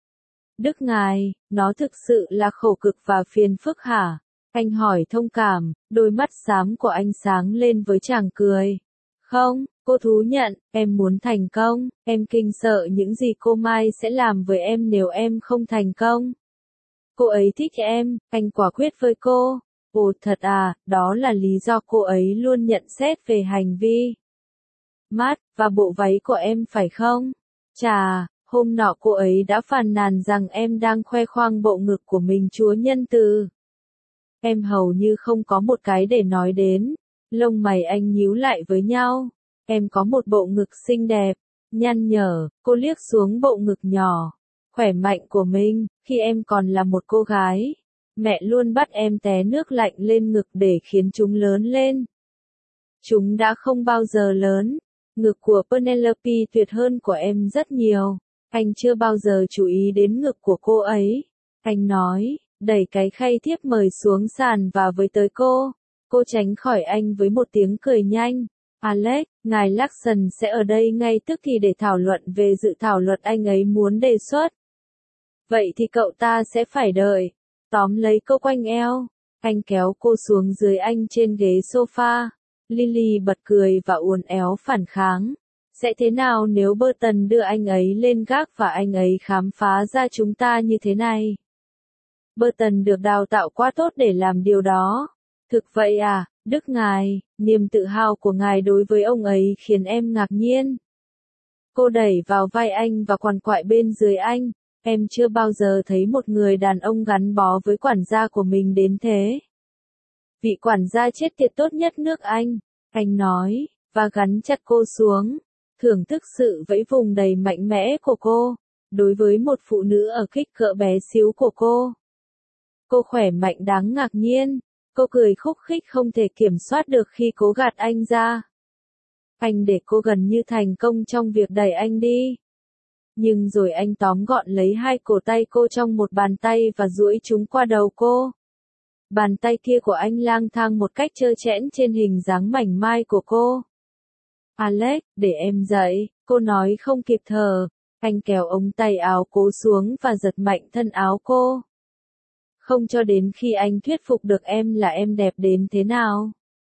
Đức ngài, nó thực sự là khổ cực và phiền phức hả? Anh hỏi thông cảm, đôi mắt xám của anh sáng lên với chàng cười. Không, cô thú nhận, em muốn thành công, em kinh sợ những gì cô Mai sẽ làm với em nếu em không thành công. Cô ấy thích em, anh quả quyết với cô. Ồ thật à, đó là lý do cô ấy luôn nhận xét về hành vi. Mát, và bộ váy của em phải không? Chà, hôm nọ cô ấy đã phàn nàn rằng em đang khoe khoang bộ ngực của mình Chúa nhân từ. Em hầu như không có một cái để nói đến. Lông mày anh nhíu lại với nhau. Em có một bộ ngực xinh đẹp, nhăn nhở, cô liếc xuống bộ ngực nhỏ, khỏe mạnh của mình, khi em còn là một cô gái. Mẹ luôn bắt em té nước lạnh lên ngực để khiến chúng lớn lên. Chúng đã không bao giờ lớn. Ngực của Penelope tuyệt hơn của em rất nhiều. Anh chưa bao giờ chú ý đến ngực của cô ấy. Anh nói, đẩy cái khay thiếp mời xuống sàn và với tới cô. Cô tránh khỏi anh với một tiếng cười nhanh. Alex, ngài Lawson sẽ ở đây ngay tức thì để thảo luận về dự thảo luật anh ấy muốn đề xuất. Vậy thì cậu ta sẽ phải đợi. Tóm lấy cô quanh eo. Anh kéo cô xuống dưới anh trên ghế sofa. Lily bật cười và uốn éo phản kháng. Sẽ thế nào nếu Burton đưa anh ấy lên gác và anh ấy khám phá ra chúng ta như thế này? Burton được đào tạo quá tốt để làm điều đó. Thực vậy à, Đức ngài, niềm tự hào của ngài đối với ông ấy khiến em ngạc nhiên. Cô đẩy vào vai anh và quằn quại bên dưới anh. Em chưa bao giờ thấy một người đàn ông gắn bó với quản gia của mình đến thế. Vị quản gia chết tiệt tốt nhất nước Anh, anh nói, và gắn chặt cô xuống, thưởng thức sự vẫy vùng đầy mạnh mẽ của cô, đối với một phụ nữ ở kích cỡ bé xíu của cô. Cô khỏe mạnh đáng ngạc nhiên, cô cười khúc khích không thể kiểm soát được khi cố gạt anh ra. Anh để cô gần như thành công trong việc đẩy anh đi. Nhưng rồi anh tóm gọn lấy hai cổ tay cô trong một bàn tay và duỗi chúng qua đầu cô. Bàn tay kia của anh lang thang một cách trơ trẽn trên hình dáng mảnh mai của cô. Alex, để em dậy, cô nói không kịp thở. Anh kéo ống tay áo cô xuống và giật mạnh thân áo cô. Không cho đến khi anh thuyết phục được em là em đẹp đến thế nào.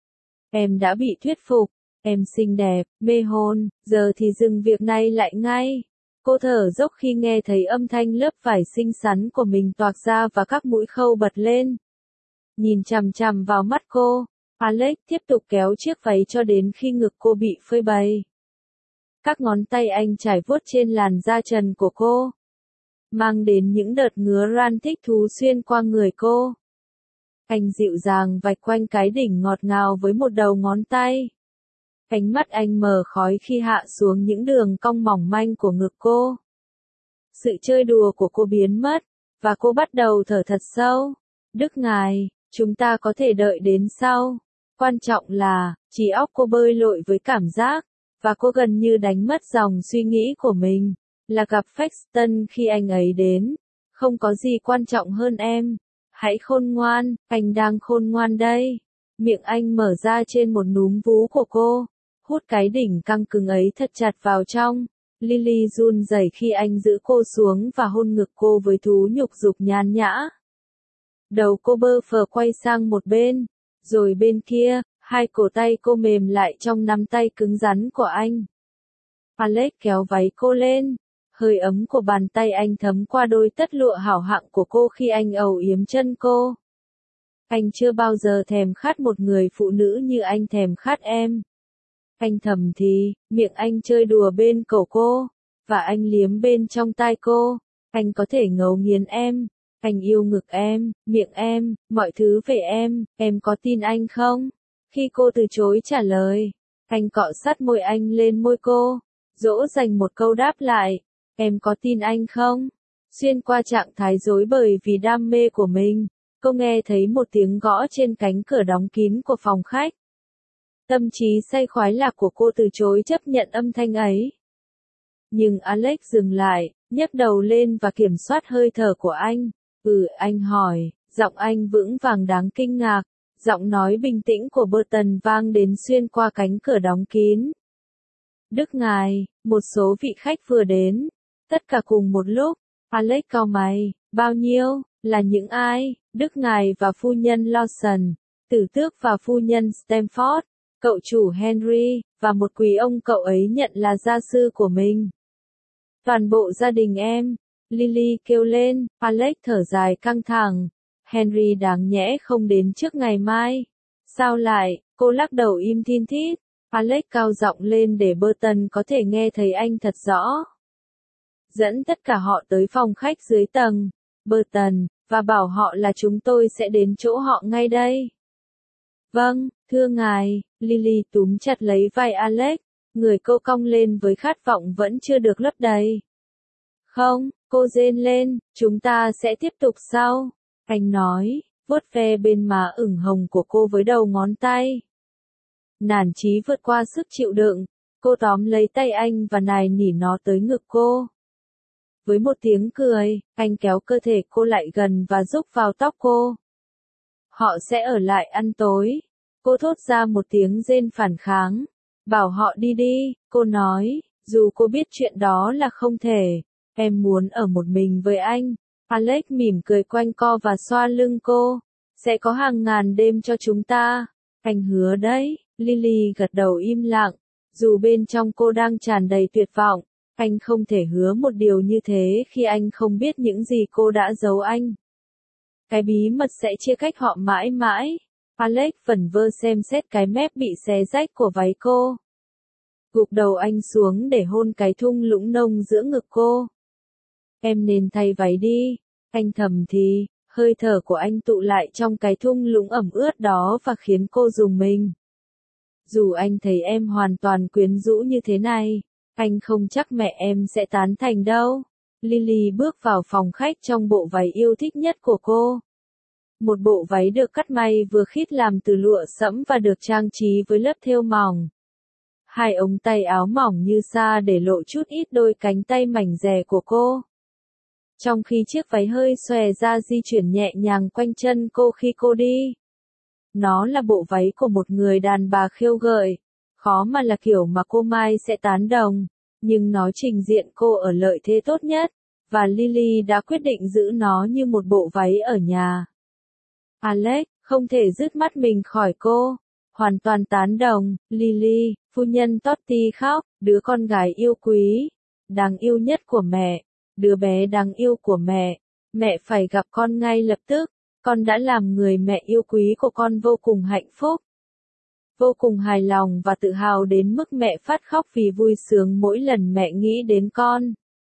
Em đã bị thuyết phục, em xinh đẹp, mê hồn, giờ thì dừng việc này lại ngay. Cô thở dốc khi nghe thấy âm thanh lớp vải xinh xắn của mình toạc ra và các mũi khâu bật lên. Nhìn chằm chằm vào mắt cô, Alex tiếp tục kéo chiếc váy cho đến khi ngực cô bị phơi bày. Các ngón tay anh trải vuốt trên làn da trần của cô, mang đến những đợt ngứa ran thích thú xuyên qua người cô. Anh dịu dàng vạch quanh cái đỉnh ngọt ngào với một đầu ngón tay. Ánh mắt anh mờ khói khi hạ xuống những đường cong mỏng manh của ngực cô. Sự chơi đùa của cô biến mất, và cô bắt đầu thở thật sâu. Đức ngài, chúng ta có thể đợi đến sau. Quan trọng là, trí óc cô bơi lội với cảm giác, và cô gần như đánh mất dòng suy nghĩ của mình. Là gặp Paxton khi anh ấy đến. Không có gì quan trọng hơn em. Hãy khôn ngoan, anh đang khôn ngoan đây. Miệng anh mở ra trên một núm vú của cô. Hút cái đỉnh căng cứng ấy thật chặt vào trong. Lily run rẩy khi anh giữ cô xuống và hôn ngực cô với thú nhục dục nhàn nhã. Đầu cô bơ phờ quay sang một bên. Rồi bên kia, hai cổ tay cô mềm lại trong nắm tay cứng rắn của anh. Alex kéo váy cô lên. Hơi ấm của bàn tay anh thấm qua đôi tất lụa hảo hạng của cô khi anh âu yếm chân cô. Anh chưa bao giờ thèm khát một người phụ nữ như anh thèm khát em. Anh thầm thì, miệng anh chơi đùa bên cổ cô, và anh liếm bên trong tai cô. Anh có thể ngấu nghiến em. Anh yêu ngực em, miệng em, mọi thứ về em, em có tin anh không? Khi cô từ chối trả lời, anh cọ sát môi anh lên môi cô, dỗ dành một câu đáp lại, em có tin anh không? Xuyên qua trạng thái rối bời vì đam mê của mình, cô nghe thấy một tiếng gõ trên cánh cửa đóng kín của phòng khách. Tâm trí say khoái lạc của cô từ chối chấp nhận âm thanh ấy. Nhưng Alex dừng lại, nhấc đầu lên và kiểm soát hơi thở của anh. Ừ, anh hỏi, giọng anh vững vàng đáng kinh ngạc, giọng nói bình tĩnh của Burton vang đến xuyên qua cánh cửa đóng kín. Đức ngài, một số vị khách vừa đến, tất cả cùng một lúc. Alex cau mày, bao nhiêu, là những ai? Đức ngài và phu nhân Lawson, tử tước và phu nhân Stamford, cậu chủ Henry, và một quý ông cậu ấy nhận là gia sư của mình. Toàn bộ gia đình em. Lily kêu lên, Alex thở dài căng thẳng. Henry đáng nhẽ không đến trước ngày mai. Sao lại, cô lắc đầu im thin thít. Alex cao giọng lên để Burton có thể nghe thấy anh thật rõ. Dẫn tất cả họ tới phòng khách dưới tầng, Burton, và bảo họ là chúng tôi sẽ đến chỗ họ ngay đây. Vâng, thưa ngài, Lily túm chặt lấy vai Alex, người cô cong lên với khát vọng vẫn chưa được lấp đầy. Không, cô rên lên, chúng ta sẽ tiếp tục sau. Anh nói, vuốt ve bên má ửng hồng của cô với đầu ngón tay. Nản chí vượt qua sức chịu đựng, cô tóm lấy tay anh và nài nỉ nó tới ngực cô. Với một tiếng cười, anh kéo cơ thể cô lại gần và rúc vào tóc cô. Họ sẽ ở lại ăn tối. Cô thốt ra một tiếng rên phản kháng. Bảo họ đi đi, cô nói, dù cô biết chuyện đó là không thể. Em muốn ở một mình với anh. Alex mỉm cười quanh co và xoa lưng cô. Sẽ có hàng ngàn đêm cho chúng ta. Anh hứa đấy. Lily gật đầu im lặng. Dù bên trong cô đang tràn đầy tuyệt vọng, anh không thể hứa một điều như thế khi anh không biết những gì cô đã giấu anh. Cái bí mật sẽ chia cách họ mãi mãi. Alex vẩn vơ xem xét cái mép bị xé rách của váy cô. Gục đầu anh xuống để hôn cái thung lũng nông giữa ngực cô. Em nên thay váy đi. Anh thầm thì, hơi thở của anh tụ lại trong cái thung lũng ẩm ướt đó và khiến cô rùng mình. Dù anh thấy em hoàn toàn quyến rũ như thế này, anh không chắc mẹ em sẽ tán thành đâu. Lily bước vào phòng khách trong bộ váy yêu thích nhất của cô. Một bộ váy được cắt may vừa khít làm từ lụa sẫm và được trang trí với lớp thêu mỏng. Hai ống tay áo mỏng như sa để lộ chút ít đôi cánh tay mảnh dè của cô. Trong khi chiếc váy hơi xòe ra di chuyển nhẹ nhàng quanh chân cô khi cô đi. Nó là bộ váy của một người đàn bà khêu gợi. Khó mà là kiểu mà cô Mai sẽ tán đồng. Nhưng nó trình diện cô ở lợi thế tốt nhất. Và Lily đã quyết định giữ nó như một bộ váy ở nhà. Alex, không thể dứt mắt mình khỏi cô. Hoàn toàn tán đồng, Lily, phu nhân Totti khóc, đứa con gái yêu quý, đáng yêu nhất của mẹ, đứa bé đáng yêu của mẹ. Mẹ phải gặp con ngay lập tức, con đã làm người mẹ yêu quý của con vô cùng hạnh phúc. Vô cùng hài lòng và tự hào đến mức mẹ phát khóc vì vui sướng mỗi lần mẹ nghĩ đến con.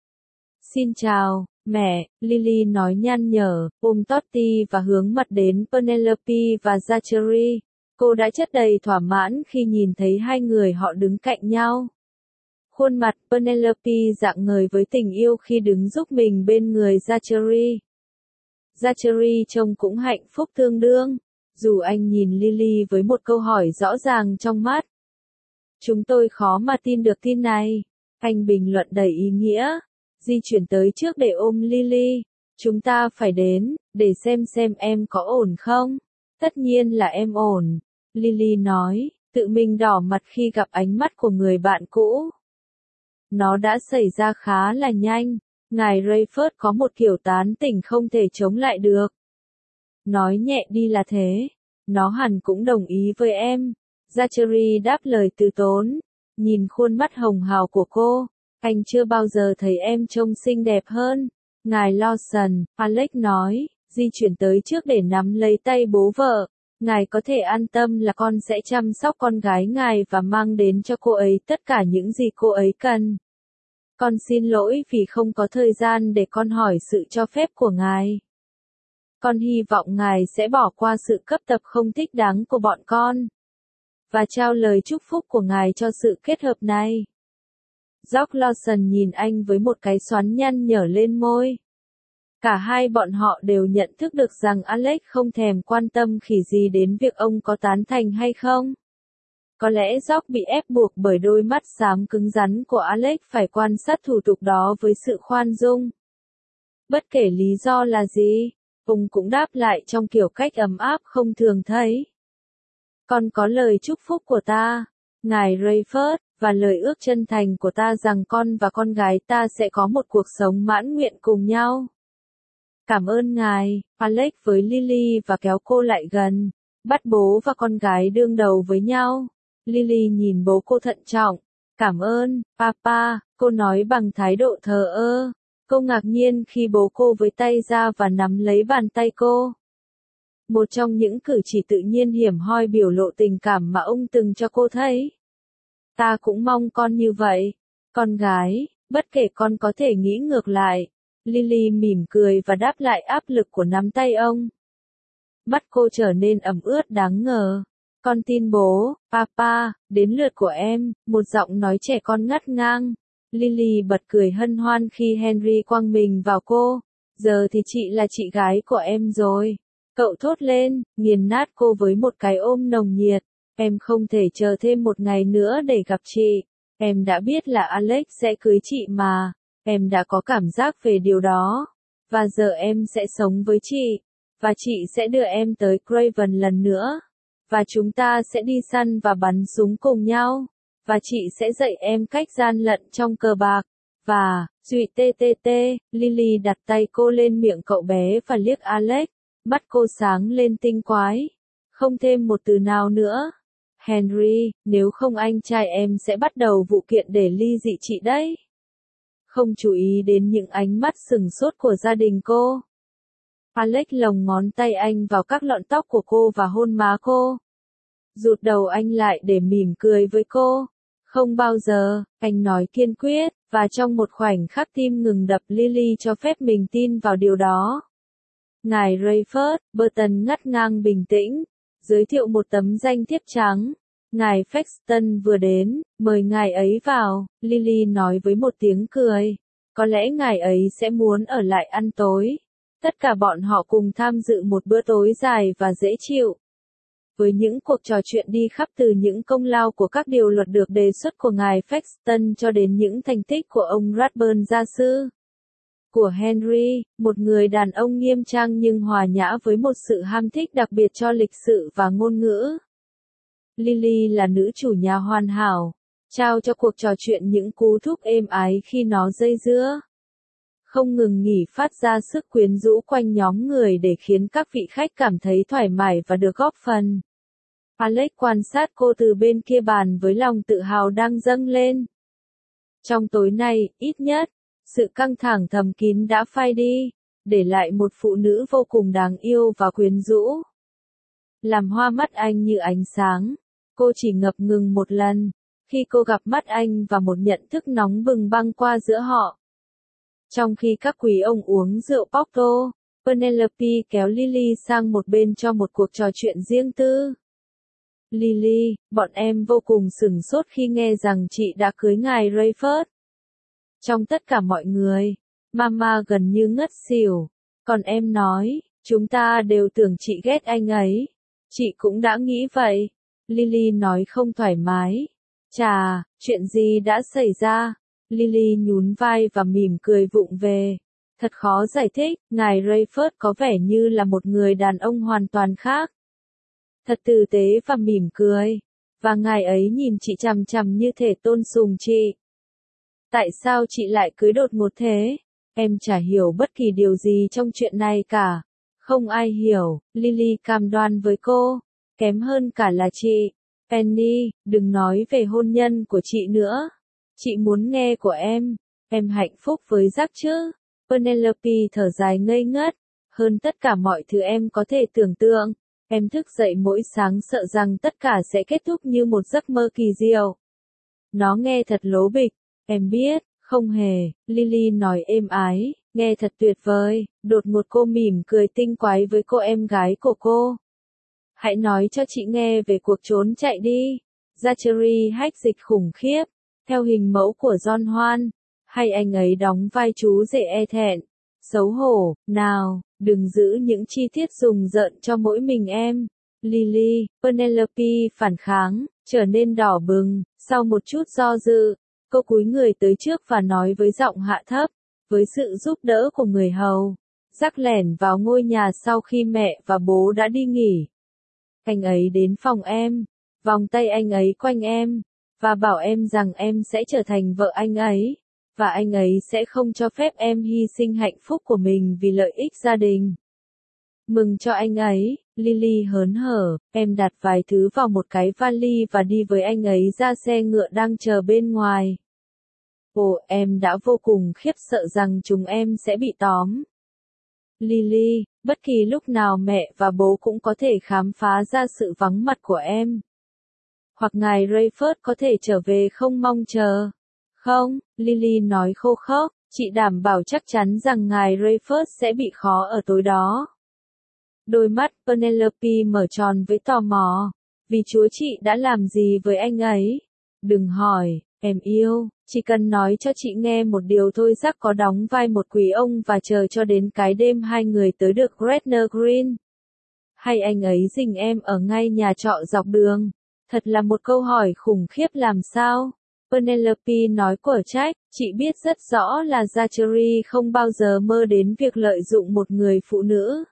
Xin chào, mẹ, Lily nói nhăn nhở, ôm Totti và hướng mặt đến Penelope và Zachary. Cô đã chất đầy thỏa mãn khi nhìn thấy hai người họ đứng cạnh nhau. Khuôn mặt Penelope rạng ngời với tình yêu khi đứng giúp mình bên người Zachary. Zachary trông cũng hạnh phúc tương đương, dù anh nhìn Lily với một câu hỏi rõ ràng trong mắt. Chúng tôi khó mà tin được tin này. Anh bình luận đầy ý nghĩa. Di chuyển tới trước để ôm Lily. Chúng ta phải đến, để xem xem em có ổn không. Tất nhiên là em ổn. Lily nói, tự mình đỏ mặt khi gặp ánh mắt của người bạn cũ. Nó đã xảy ra khá là nhanh. Ngài Rayford có một kiểu tán tỉnh không thể chống lại được. Nói nhẹ đi là thế. Nó hẳn cũng đồng ý với em. Zachary đáp lời từ tốn. Nhìn khuôn mắt hồng hào của cô. Anh chưa bao giờ thấy em trông xinh đẹp hơn. Ngài Lawson, Alex nói, di chuyển tới trước để nắm lấy tay bố vợ. Ngài có thể an tâm là con sẽ chăm sóc con gái ngài và mang đến cho cô ấy tất cả những gì cô ấy cần. Con xin lỗi vì không có thời gian để con hỏi sự cho phép của ngài. Con hy vọng ngài sẽ bỏ qua sự cấp tập không thích đáng của bọn con. Và trao lời chúc phúc của ngài cho sự kết hợp này. George Lawson nhìn anh với một cái xoắn nhăn nhở lên môi. Cả hai bọn họ đều nhận thức được rằng Alex không thèm quan tâm khỉ gì đến việc ông có tán thành hay không. Có lẽ George bị ép buộc bởi đôi mắt xám cứng rắn của Alex phải quan sát thủ tục đó với sự khoan dung. Bất kể lý do là gì, ông cũng đáp lại trong kiểu cách ấm áp không thường thấy. Con có lời chúc phúc của ta, ngài Rayford, và lời ước chân thành của ta rằng con và con gái ta sẽ có một cuộc sống mãn nguyện cùng nhau. Cảm ơn ngài, Alex với Lily và kéo cô lại gần, bắt bố và con gái đương đầu với nhau. Lily nhìn bố cô thận trọng. Cảm ơn, papa, cô nói bằng thái độ thờ ơ. Cô ngạc nhiên khi bố cô với tay ra và nắm lấy bàn tay cô. Một trong những cử chỉ tự nhiên hiểm hoi biểu lộ tình cảm mà ông từng cho cô thấy. Ta cũng mong con như vậy. Con gái, bất kể con có thể nghĩ ngược lại. Lily mỉm cười và đáp lại áp lực của nắm tay ông. Mắt cô trở nên ẩm ướt đáng ngờ. Con tin bố, papa, đến lượt của em, một giọng nói trẻ con ngắt ngang. Lily bật cười hân hoan khi Henry quăng mình vào cô. Giờ thì chị là chị gái của em rồi. Cậu thốt lên, nghiền nát cô với một cái ôm nồng nhiệt. Em không thể chờ thêm một ngày nữa để gặp chị. Em đã biết là Alex sẽ cưới chị mà. Em đã có cảm giác về điều đó. Và giờ em sẽ sống với chị. Và chị sẽ đưa em tới Craven lần nữa. Và chúng ta sẽ đi săn và bắn súng cùng nhau. Và chị sẽ dạy em cách gian lận trong cờ bạc. Và, dụy tê tê tê, Lily đặt tay cô lên miệng cậu bé và liếc Alex. Mắt cô sáng lên tinh quái. Không thêm một từ nào nữa. Henry, nếu không anh trai em sẽ bắt đầu vụ kiện để ly dị chị đấy. Không chú ý đến những ánh mắt sừng sốt của gia đình cô. Alex lồng ngón tay anh vào các lọn tóc của cô và hôn má cô. Rụt đầu anh lại để mỉm cười với cô. Không bao giờ, anh nói kiên quyết, và trong một khoảnh khắc tim ngừng đập Lily cho phép mình tin vào điều đó. Ngài Rayford, Burton ngắt ngang bình tĩnh, giới thiệu một tấm danh thiếp trắng. Ngài Paxton vừa đến, mời ngài ấy vào, Lily nói với một tiếng cười. Có lẽ ngài ấy sẽ muốn ở lại ăn tối. Tất cả bọn họ cùng tham dự một bữa tối dài và dễ chịu. Với những cuộc trò chuyện đi khắp từ những công lao của các điều luật được đề xuất của ngài Paxton cho đến những thành tích của ông Radburn gia sư. Của Henry, một người đàn ông nghiêm trang nhưng hòa nhã với một sự ham thích đặc biệt cho lịch sự và ngôn ngữ. Lily là nữ chủ nhà hoàn hảo, trao cho cuộc trò chuyện những cú thúc êm ái khi nó dây dưa. Không ngừng nghỉ phát ra sức quyến rũ quanh nhóm người để khiến các vị khách cảm thấy thoải mái và được góp phần. Alex quan sát cô từ bên kia bàn với lòng tự hào đang dâng lên. Trong tối nay, ít nhất, sự căng thẳng thầm kín đã phai đi, để lại một phụ nữ vô cùng đáng yêu và quyến rũ. Làm hoa mắt anh như ánh sáng. Cô chỉ ngập ngừng một lần, khi cô gặp mắt anh và một nhận thức nóng bừng băng qua giữa họ. Trong khi các quý ông uống rượu Porto, Penelope kéo Lily sang một bên cho một cuộc trò chuyện riêng tư. Lily, bọn em vô cùng sửng sốt khi nghe rằng chị đã cưới ngài Rayford. Trong tất cả mọi người, Mama gần như ngất xỉu. Còn em nói, chúng ta đều tưởng chị ghét anh ấy. Chị cũng đã nghĩ vậy. Lily nói không thoải mái. Chà, chuyện gì đã xảy ra? Lily nhún vai và mỉm cười vụng về. Thật khó giải thích, ngài Rayford có vẻ như là một người đàn ông hoàn toàn khác. Thật tử tế và mỉm cười. Và ngài ấy nhìn chị chằm chằm như thể tôn sùng chị. Tại sao chị lại cưới đột ngột thế? Em chả hiểu bất kỳ điều gì trong chuyện này cả. Không ai hiểu, Lily cam đoan với cô. Kém hơn cả là chị. Penny, đừng nói về hôn nhân của chị nữa. Chị muốn nghe của em. Em hạnh phúc với Jack chứ? Penelope thở dài ngây ngất. Hơn tất cả mọi thứ em có thể tưởng tượng. Em thức dậy mỗi sáng sợ rằng tất cả sẽ kết thúc như một giấc mơ kỳ diệu. Nó nghe thật lố bịch. Em biết, không hề, Lily nói êm ái, nghe thật tuyệt vời. Đột ngột cô mỉm cười tinh quái với cô em gái của cô. Hãy nói cho chị nghe về cuộc trốn chạy đi. Zachary hách dịch khủng khiếp, theo hình mẫu của John Hoan. Hay anh ấy đóng vai chú rể e thẹn, xấu hổ, nào, đừng giữ những chi tiết rùng rợn cho mỗi mình em. Lily, Penelope phản kháng, trở nên đỏ bừng, sau một chút do dự, cô cúi người tới trước và nói với giọng hạ thấp, với sự giúp đỡ của người hầu. Jack lẻn vào ngôi nhà sau khi mẹ và bố đã đi nghỉ. Anh ấy đến phòng em, vòng tay anh ấy quanh em, và bảo em rằng em sẽ trở thành vợ anh ấy. Và anh ấy sẽ không cho phép em hy sinh hạnh phúc của mình vì lợi ích gia đình. Mừng cho anh ấy, Lily hớn hở, em đặt vài thứ vào một cái vali và đi với anh ấy ra xe ngựa đang chờ bên ngoài. Ồ, em đã vô cùng khiếp sợ rằng chúng em sẽ bị tóm. Lily, bất kỳ lúc nào mẹ và bố cũng có thể khám phá ra sự vắng mặt của em. Hoặc ngài Rayford có thể trở về không mong chờ. Không, Lily nói khô khốc, chị đảm bảo chắc chắn rằng ngài Rayford sẽ bị khó ở tối đó. Đôi mắt Penelope mở tròn với tò mò. Vì chúa chị đã làm gì với anh ấy? Đừng hỏi, em yêu, chỉ cần nói cho chị nghe một điều thôi. Jack có đóng vai một quý ông và chờ cho đến cái đêm hai người tới được Gretna Green. Hay anh ấy dình em ở ngay nhà trọ dọc đường? Thật là một câu hỏi khủng khiếp làm sao? Penelope nói của trách, chị biết rất rõ là Zachary không bao giờ mơ đến việc lợi dụng một người phụ nữ.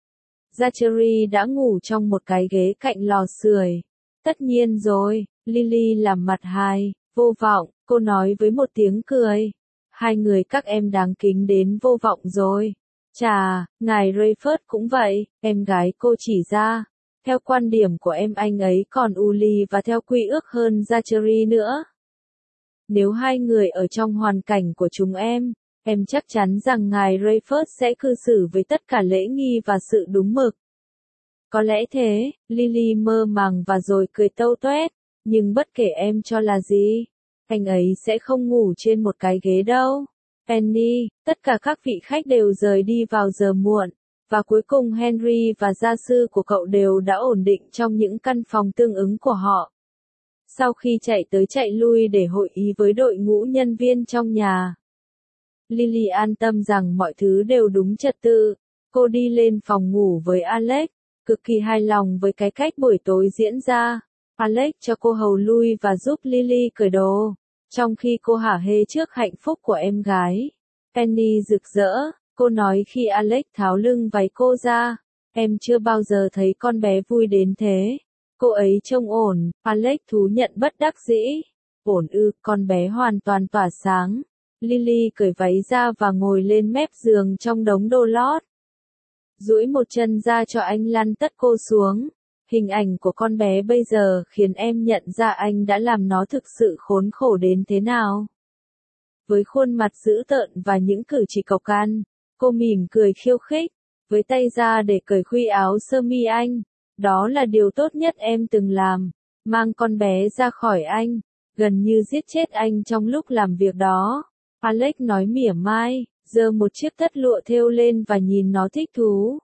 Zachary đã ngủ trong một cái ghế cạnh lò sưởi. Tất nhiên rồi, Lily làm mặt hài, vô vọng, cô nói với một tiếng cười. Hai người các em đáng kính đến vô vọng rồi. Chà, ngài Rayford cũng vậy, em gái cô chỉ ra. Theo quan điểm của em anh ấy còn u lì và theo quy ước hơn Zachary nữa. Nếu hai người ở trong hoàn cảnh của chúng em, em chắc chắn rằng ngài Rayford sẽ cư xử với tất cả lễ nghi và sự đúng mực. Có lẽ thế, Lily mơ màng và rồi cười tâu toét, nhưng bất kể em cho là gì, anh ấy sẽ không ngủ trên một cái ghế đâu. Penny, tất cả các vị khách đều rời đi vào giờ muộn, và cuối cùng Henry và gia sư của cậu đều đã ổn định trong những căn phòng tương ứng của họ. Sau khi chạy tới chạy lui để hội ý với đội ngũ nhân viên trong nhà, Lily an tâm rằng mọi thứ đều đúng trật tự. Cô đi lên phòng ngủ với Alex, cực kỳ hài lòng với cái cách buổi tối diễn ra. Alex cho cô hầu lui và giúp Lily cởi đồ, trong khi cô hả hê trước hạnh phúc của em gái. Penny rực rỡ, cô nói khi Alex tháo lưng váy cô ra, em chưa bao giờ thấy con bé vui đến thế. Cô ấy trông ổn, Alex thú nhận bất đắc dĩ. Ổn ư, con bé hoàn toàn tỏa sáng. Lily cởi váy ra và ngồi lên mép giường trong đống đồ lót. Duỗi một chân ra cho anh lăn tất cô xuống. Hình ảnh của con bé bây giờ khiến em nhận ra anh đã làm nó thực sự khốn khổ đến thế nào. Với khuôn mặt dữ tợn và những cử chỉ cộc ăn, cô mỉm cười khiêu khích, với tay ra để cởi khuy áo sơ mi anh. Đó là điều tốt nhất em từng làm, mang con bé ra khỏi anh, gần như giết chết anh trong lúc làm việc đó. Alex nói mỉa mai, giơ một chiếc tất lụa thêu lên và nhìn nó thích thú.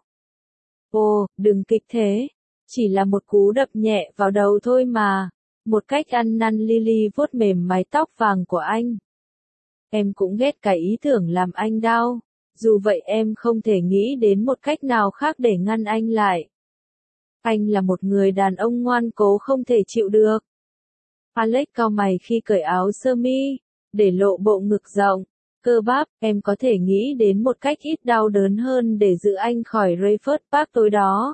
Ồ, đừng kịch thế, chỉ là một cú đập nhẹ vào đầu thôi mà. Một cách ăn năn Lily vuốt mềm mái tóc vàng của anh. Em cũng ghét cái ý tưởng làm anh đau. Dù vậy em không thể nghĩ đến một cách nào khác để ngăn anh lại. Anh là một người đàn ông ngoan cố không thể chịu được. Alex cau mày khi cởi áo sơ mi, để lộ bộ ngực rộng, cơ bắp. Em có thể nghĩ đến một cách ít đau đớn hơn để giữ anh khỏi Rayford Park tối đó.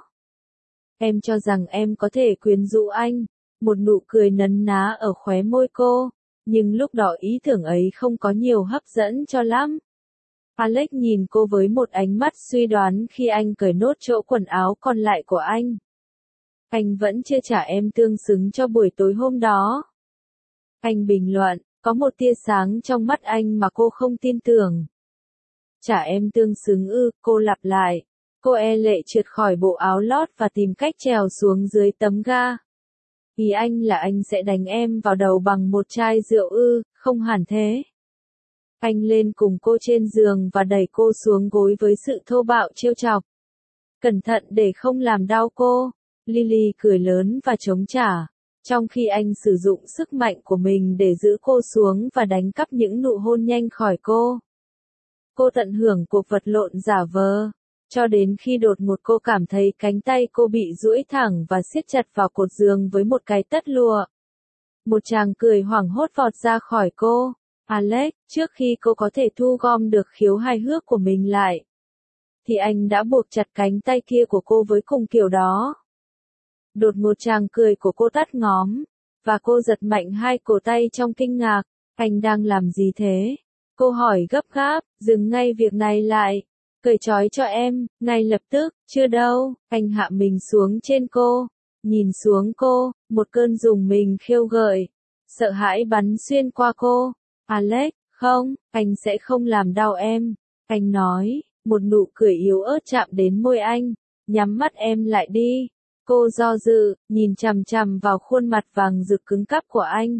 Em cho rằng em có thể quyến rũ anh. Một nụ cười nấn ná ở khóe môi cô, nhưng lúc đó ý tưởng ấy không có nhiều hấp dẫn cho lắm. Alex nhìn cô với một ánh mắt suy đoán khi anh cởi nốt chỗ quần áo còn lại của anh. Anh vẫn chưa trả em tương xứng cho buổi tối hôm đó. Anh bình luận, có một tia sáng trong mắt anh mà cô không tin tưởng. Trả em tương xứng ư, cô lặp lại. Cô e lệ trượt khỏi bộ áo lót và tìm cách trèo xuống dưới tấm ga. Ý anh là anh sẽ đánh em vào đầu bằng một chai rượu ư, không hẳn thế. Anh lên cùng cô trên giường và đẩy cô xuống gối với sự thô bạo trêu chọc. Cẩn thận để không làm đau cô. Lily cười lớn và chống trả, trong khi anh sử dụng sức mạnh của mình để giữ cô xuống và đánh cắp những nụ hôn nhanh khỏi cô. Cô tận hưởng cuộc vật lộn giả vờ, cho đến khi đột ngột cô cảm thấy cánh tay cô bị duỗi thẳng và siết chặt vào cột giường với một cái tất lụa. Một tràng cười hoảng hốt vọt ra khỏi cô. Alex, trước khi cô có thể thu gom được khiếu hài hước của mình lại, thì anh đã buộc chặt cánh tay kia của cô với cùng kiểu đó. Đột ngột tràng cười của cô tắt ngóm, và cô giật mạnh hai cổ tay trong kinh ngạc. Anh đang làm gì thế? Cô hỏi gấp gáp, dừng ngay việc này lại. Cởi trói cho em, ngay lập tức. Chưa đâu. Anh hạ mình xuống trên cô, nhìn xuống cô, một cơn rùng mình khiêu gợi. Sợ hãi bắn xuyên qua cô. Alex, không, anh sẽ không làm đau em. Anh nói, một nụ cười yếu ớt chạm đến môi anh. Nhắm mắt em lại đi. Cô do dự, nhìn chằm chằm vào khuôn mặt vàng rực cứng cáp của anh.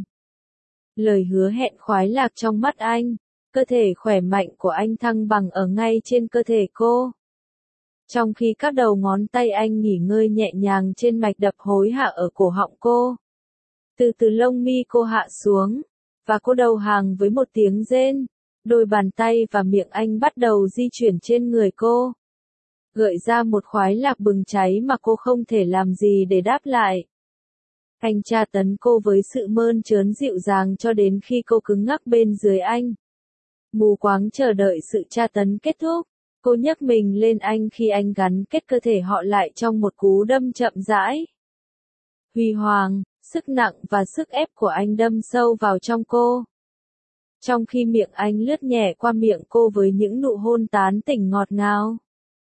Lời hứa hẹn khoái lạc trong mắt anh. Cơ thể khỏe mạnh của anh thăng bằng ở ngay trên cơ thể cô. Trong khi các đầu ngón tay anh nghỉ ngơi nhẹ nhàng trên mạch đập hối hả ở cổ họng cô. Từ từ lông mi cô hạ xuống, và cô đầu hàng với một tiếng rên. Đôi bàn tay và miệng anh bắt đầu di chuyển trên người cô, gợi ra một khoái lạc bừng cháy mà cô không thể làm gì để đáp lại. Anh tra tấn cô với sự mơn trớn dịu dàng cho đến khi cô cứng ngắc bên dưới anh. Mù quáng chờ đợi sự tra tấn kết thúc, cô nhấc mình lên anh khi anh gắn kết cơ thể họ lại trong một cú đâm chậm rãi. Huy hoàng, sức nặng và sức ép của anh đâm sâu vào trong cô. Trong khi miệng anh lướt nhẹ qua miệng cô với những nụ hôn tán tỉnh ngọt ngào.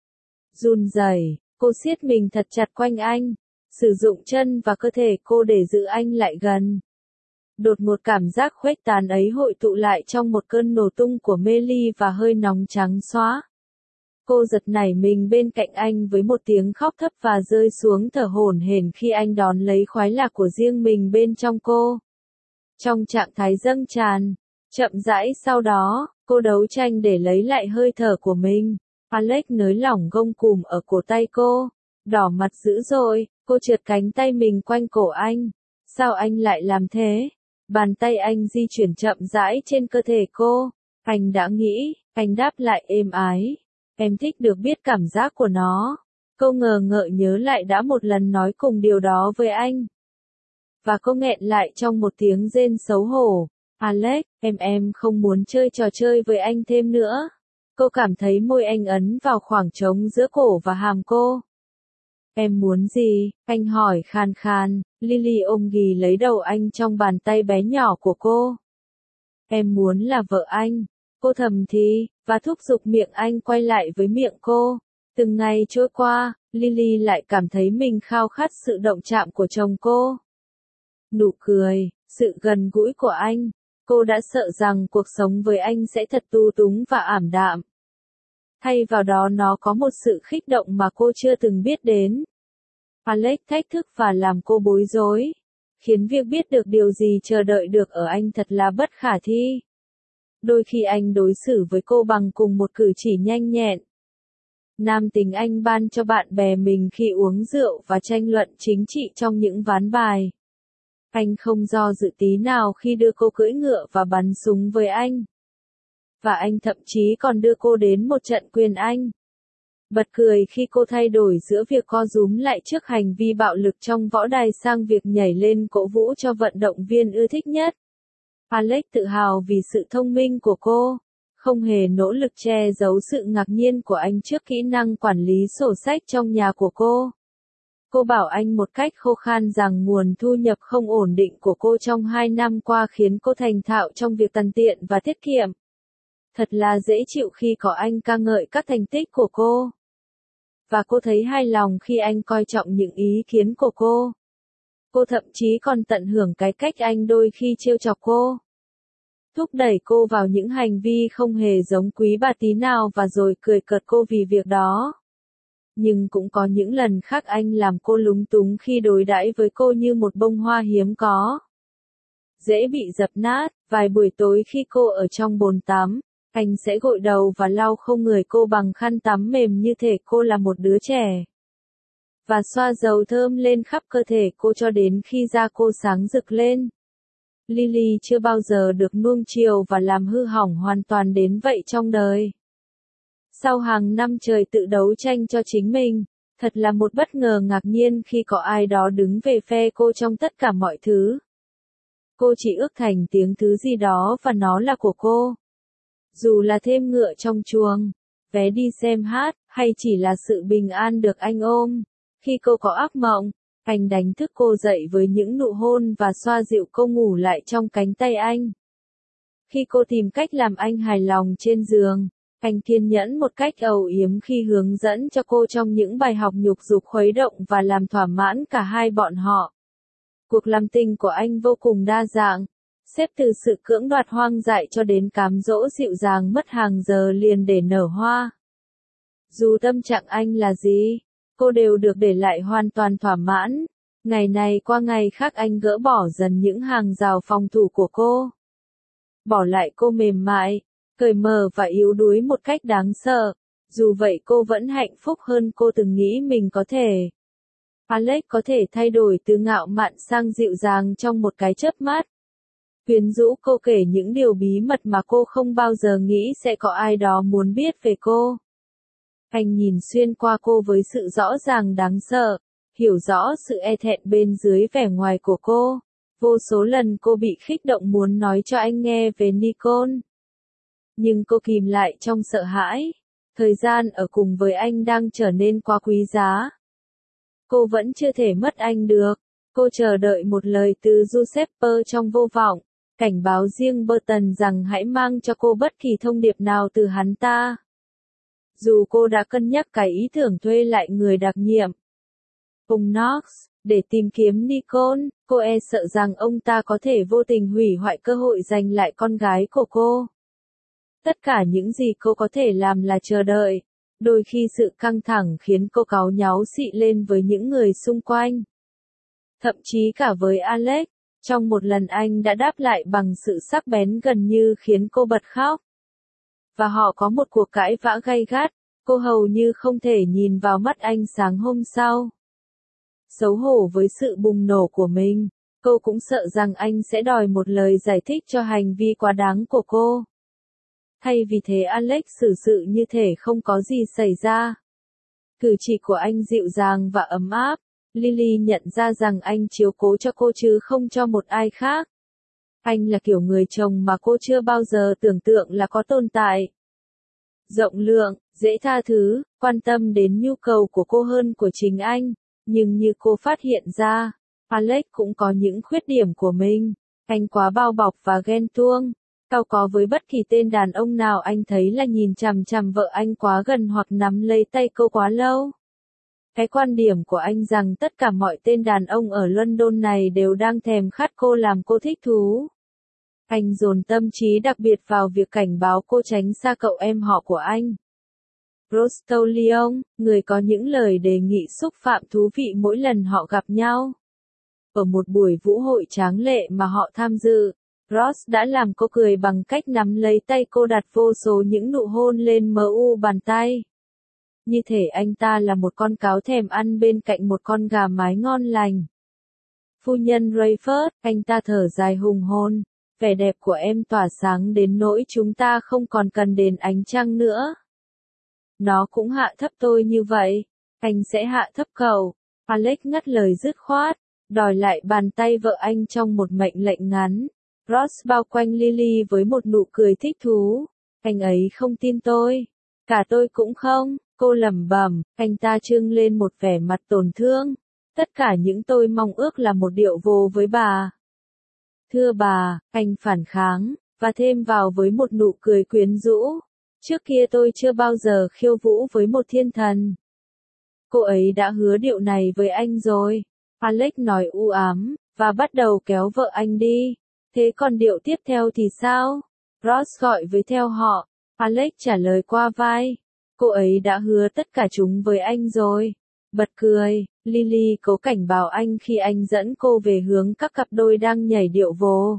Run rẩy, cô siết mình thật chặt quanh anh, sử dụng chân và cơ thể cô để giữ anh lại gần. Đột ngột cảm giác khuếch tán ấy hội tụ lại trong một cơn nổ tung của mê ly và hơi nóng trắng xóa. Cô giật nảy mình bên cạnh anh với một tiếng khóc thấp và rơi xuống thở hổn hển khi anh đón lấy khoái lạc của riêng mình bên trong cô. Trong trạng thái dâng tràn, chậm rãi sau đó, cô đấu tranh để lấy lại hơi thở của mình. Alex nới lỏng gông cùm ở cổ tay cô, đỏ mặt dữ dội, cô trượt cánh tay mình quanh cổ anh. Sao anh lại làm thế? Bàn tay anh di chuyển chậm rãi trên cơ thể cô. Anh đã nghĩ, anh đáp lại êm ái. Em thích được biết cảm giác của nó. Cô ngờ ngợ nhớ lại đã một lần nói cùng điều đó với anh. Và cô nghẹn lại trong một tiếng rên xấu hổ. Alex, em em không muốn chơi trò chơi với anh thêm nữa. Cô cảm thấy môi anh ấn vào khoảng trống giữa cổ và hàm cô. Em muốn gì? Anh hỏi khan khan. Lily ôm ghì lấy đầu anh trong bàn tay bé nhỏ của cô. Em muốn là vợ anh. Cô thầm thì, và thúc giục miệng anh quay lại với miệng cô. Từng ngày trôi qua, Lily lại cảm thấy mình khao khát sự động chạm của chồng cô. Nụ cười, sự gần gũi của anh. Cô đã sợ rằng cuộc sống với anh sẽ thật tu túng và ảm đạm. Thay vào đó nó có một sự khích động mà cô chưa từng biết đến. Alex thách thức và làm cô bối rối, khiến việc biết được điều gì chờ đợi được ở anh thật là bất khả thi. Đôi khi anh đối xử với cô bằng cùng một cử chỉ nhanh nhẹn. Nam tính anh ban cho bạn bè mình khi uống rượu và tranh luận chính trị trong những ván bài. Anh không do dự tí nào khi đưa cô cưỡi ngựa và bắn súng với anh. Và anh thậm chí còn đưa cô đến một trận quyền Anh. Bật cười khi cô thay đổi giữa việc co rúm lại trước hành vi bạo lực trong võ đài sang việc nhảy lên cổ vũ cho vận động viên ưa thích nhất. Alex tự hào vì sự thông minh của cô, không hề nỗ lực che giấu sự ngạc nhiên của anh trước kỹ năng quản lý sổ sách trong nhà của cô. Cô bảo anh một cách khô khan rằng nguồn thu nhập không ổn định của cô trong hai năm qua khiến cô thành thạo trong việc tằn tiện và tiết kiệm. Thật là dễ chịu khi có anh ca ngợi các thành tích của cô. Và cô thấy hài lòng khi anh coi trọng những ý kiến của cô. Cô thậm chí còn tận hưởng cái cách anh đôi khi trêu chọc cô. Thúc đẩy cô vào những hành vi không hề giống quý bà tí nào và rồi cười cợt cô vì việc đó. Nhưng cũng có những lần khác anh làm cô lúng túng khi đối đãi với cô như một bông hoa hiếm có. Dễ bị dập nát, vài buổi tối khi cô ở trong bồn tắm, anh sẽ gội đầu và lau khô người cô bằng khăn tắm mềm như thể cô là một đứa trẻ. Và xoa dầu thơm lên khắp cơ thể cô cho đến khi da cô sáng rực lên. Lily chưa bao giờ được nuông chiều và làm hư hỏng hoàn toàn đến vậy trong đời. Sau hàng năm trời tự đấu tranh cho chính mình, thật là một bất ngờ ngạc nhiên khi có ai đó đứng về phe cô trong tất cả mọi thứ. Cô chỉ ước thành tiếng thứ gì đó và nó là của cô. Dù là thêm ngựa trong chuồng, vé đi xem hát, hay chỉ là sự bình an được anh ôm. Khi cô có ác mộng, anh đánh thức cô dậy với những nụ hôn và xoa dịu cô ngủ lại trong cánh tay anh. Khi cô tìm cách làm anh hài lòng trên giường, anh kiên nhẫn một cách âu yếm khi hướng dẫn cho cô trong những bài học nhục dục khuấy động và làm thỏa mãn cả hai bọn họ. Cuộc làm tình của anh vô cùng đa dạng, xếp từ sự cưỡng đoạt hoang dại cho đến cám dỗ dịu dàng mất hàng giờ liền để nở hoa. Dù tâm trạng anh là gì, cô đều được để lại hoàn toàn thỏa mãn. Ngày này qua ngày khác anh gỡ bỏ dần những hàng rào phòng thủ của cô. Bỏ lại cô mềm mại, cởi mở và yếu đuối một cách đáng sợ. Dù vậy cô vẫn hạnh phúc hơn cô từng nghĩ mình có thể. Alex có thể thay đổi từ ngạo mạn sang dịu dàng trong một cái chớp mắt. Quyến rũ cô kể những điều bí mật mà cô không bao giờ nghĩ sẽ có ai đó muốn biết về cô. Anh nhìn xuyên qua cô với sự rõ ràng đáng sợ, hiểu rõ sự e thẹn bên dưới vẻ ngoài của cô. Vô số lần cô bị khích động muốn nói cho anh nghe về Nicole. Nhưng cô kìm lại trong sợ hãi. Thời gian ở cùng với anh đang trở nên quá quý giá. Cô vẫn chưa thể mất anh được. Cô chờ đợi một lời từ Giuseppe trong vô vọng, cảnh báo riêng Burton rằng hãy mang cho cô bất kỳ thông điệp nào từ hắn ta. Dù cô đã cân nhắc cái ý tưởng thuê lại người đặc nhiệm, ông Knox, để tìm kiếm Nicole, cô e sợ rằng ông ta có thể vô tình hủy hoại cơ hội giành lại con gái của cô. Tất cả những gì cô có thể làm là chờ đợi. Đôi khi sự căng thẳng khiến cô cáu nháo xị lên với những người xung quanh. Thậm chí cả với Alex, trong một lần anh đã đáp lại bằng sự sắc bén gần như khiến cô bật khóc. Và họ có một cuộc cãi vã gay gắt, cô hầu như không thể nhìn vào mắt anh sáng hôm sau. Xấu hổ với sự bùng nổ của mình, cô cũng sợ rằng anh sẽ đòi một lời giải thích cho hành vi quá đáng của cô. Thay vì thế Alex xử sự như thể không có gì xảy ra. Cử chỉ của anh dịu dàng và ấm áp. Lily nhận ra rằng anh chiếu cố cho cô chứ không cho một ai khác. Anh là kiểu người chồng mà cô chưa bao giờ tưởng tượng là có tồn tại. Rộng lượng, dễ tha thứ, quan tâm đến nhu cầu của cô hơn của chính anh. Nhưng như cô phát hiện ra, Alex cũng có những khuyết điểm của mình. Anh quá bao bọc và ghen tuông. Cao có với bất kỳ tên đàn ông nào anh thấy là nhìn chằm chằm vợ anh quá gần hoặc nắm lấy tay cô quá lâu. Cái quan điểm của anh rằng tất cả mọi tên đàn ông ở London này đều đang thèm khát cô làm cô thích thú. Anh dồn tâm trí đặc biệt vào việc cảnh báo cô tránh xa cậu em họ của anh. Rostolion, người có những lời đề nghị xúc phạm thú vị mỗi lần họ gặp nhau. Ở một buổi vũ hội tráng lệ mà họ tham dự, Ross đã làm cô cười bằng cách nắm lấy tay cô đặt vô số những nụ hôn lên mu bàn tay. Như thể anh ta là một con cáo thèm ăn bên cạnh một con gà mái ngon lành. Phu nhân Rayford, anh ta thở dài hùng hồn, vẻ đẹp của em tỏa sáng đến nỗi chúng ta không còn cần đến ánh trăng nữa. Nó cũng hạ thấp tôi như vậy, anh sẽ hạ thấp cậu. Alex ngắt lời dứt khoát, đòi lại bàn tay vợ anh trong một mệnh lệnh ngắn. Ross bao quanh Lily với một nụ cười thích thú. Anh ấy không tin tôi. Cả tôi cũng không, cô lẩm bẩm, anh ta trưng lên một vẻ mặt tổn thương. Tất cả những tôi mong ước là một điệu vồ với bà. Thưa bà, anh phản kháng, và thêm vào với một nụ cười quyến rũ. Trước kia tôi chưa bao giờ khiêu vũ với một thiên thần. Cô ấy đã hứa điệu này với anh rồi. Alex nói u ám, và bắt đầu kéo vợ anh đi. Thế còn điệu tiếp theo thì sao? Ross gọi với theo họ. Alex trả lời qua vai. Cô ấy đã hứa tất cả chúng với anh rồi. Bật cười, Lily cố cảnh báo anh khi anh dẫn cô về hướng các cặp đôi đang nhảy điệu vồ.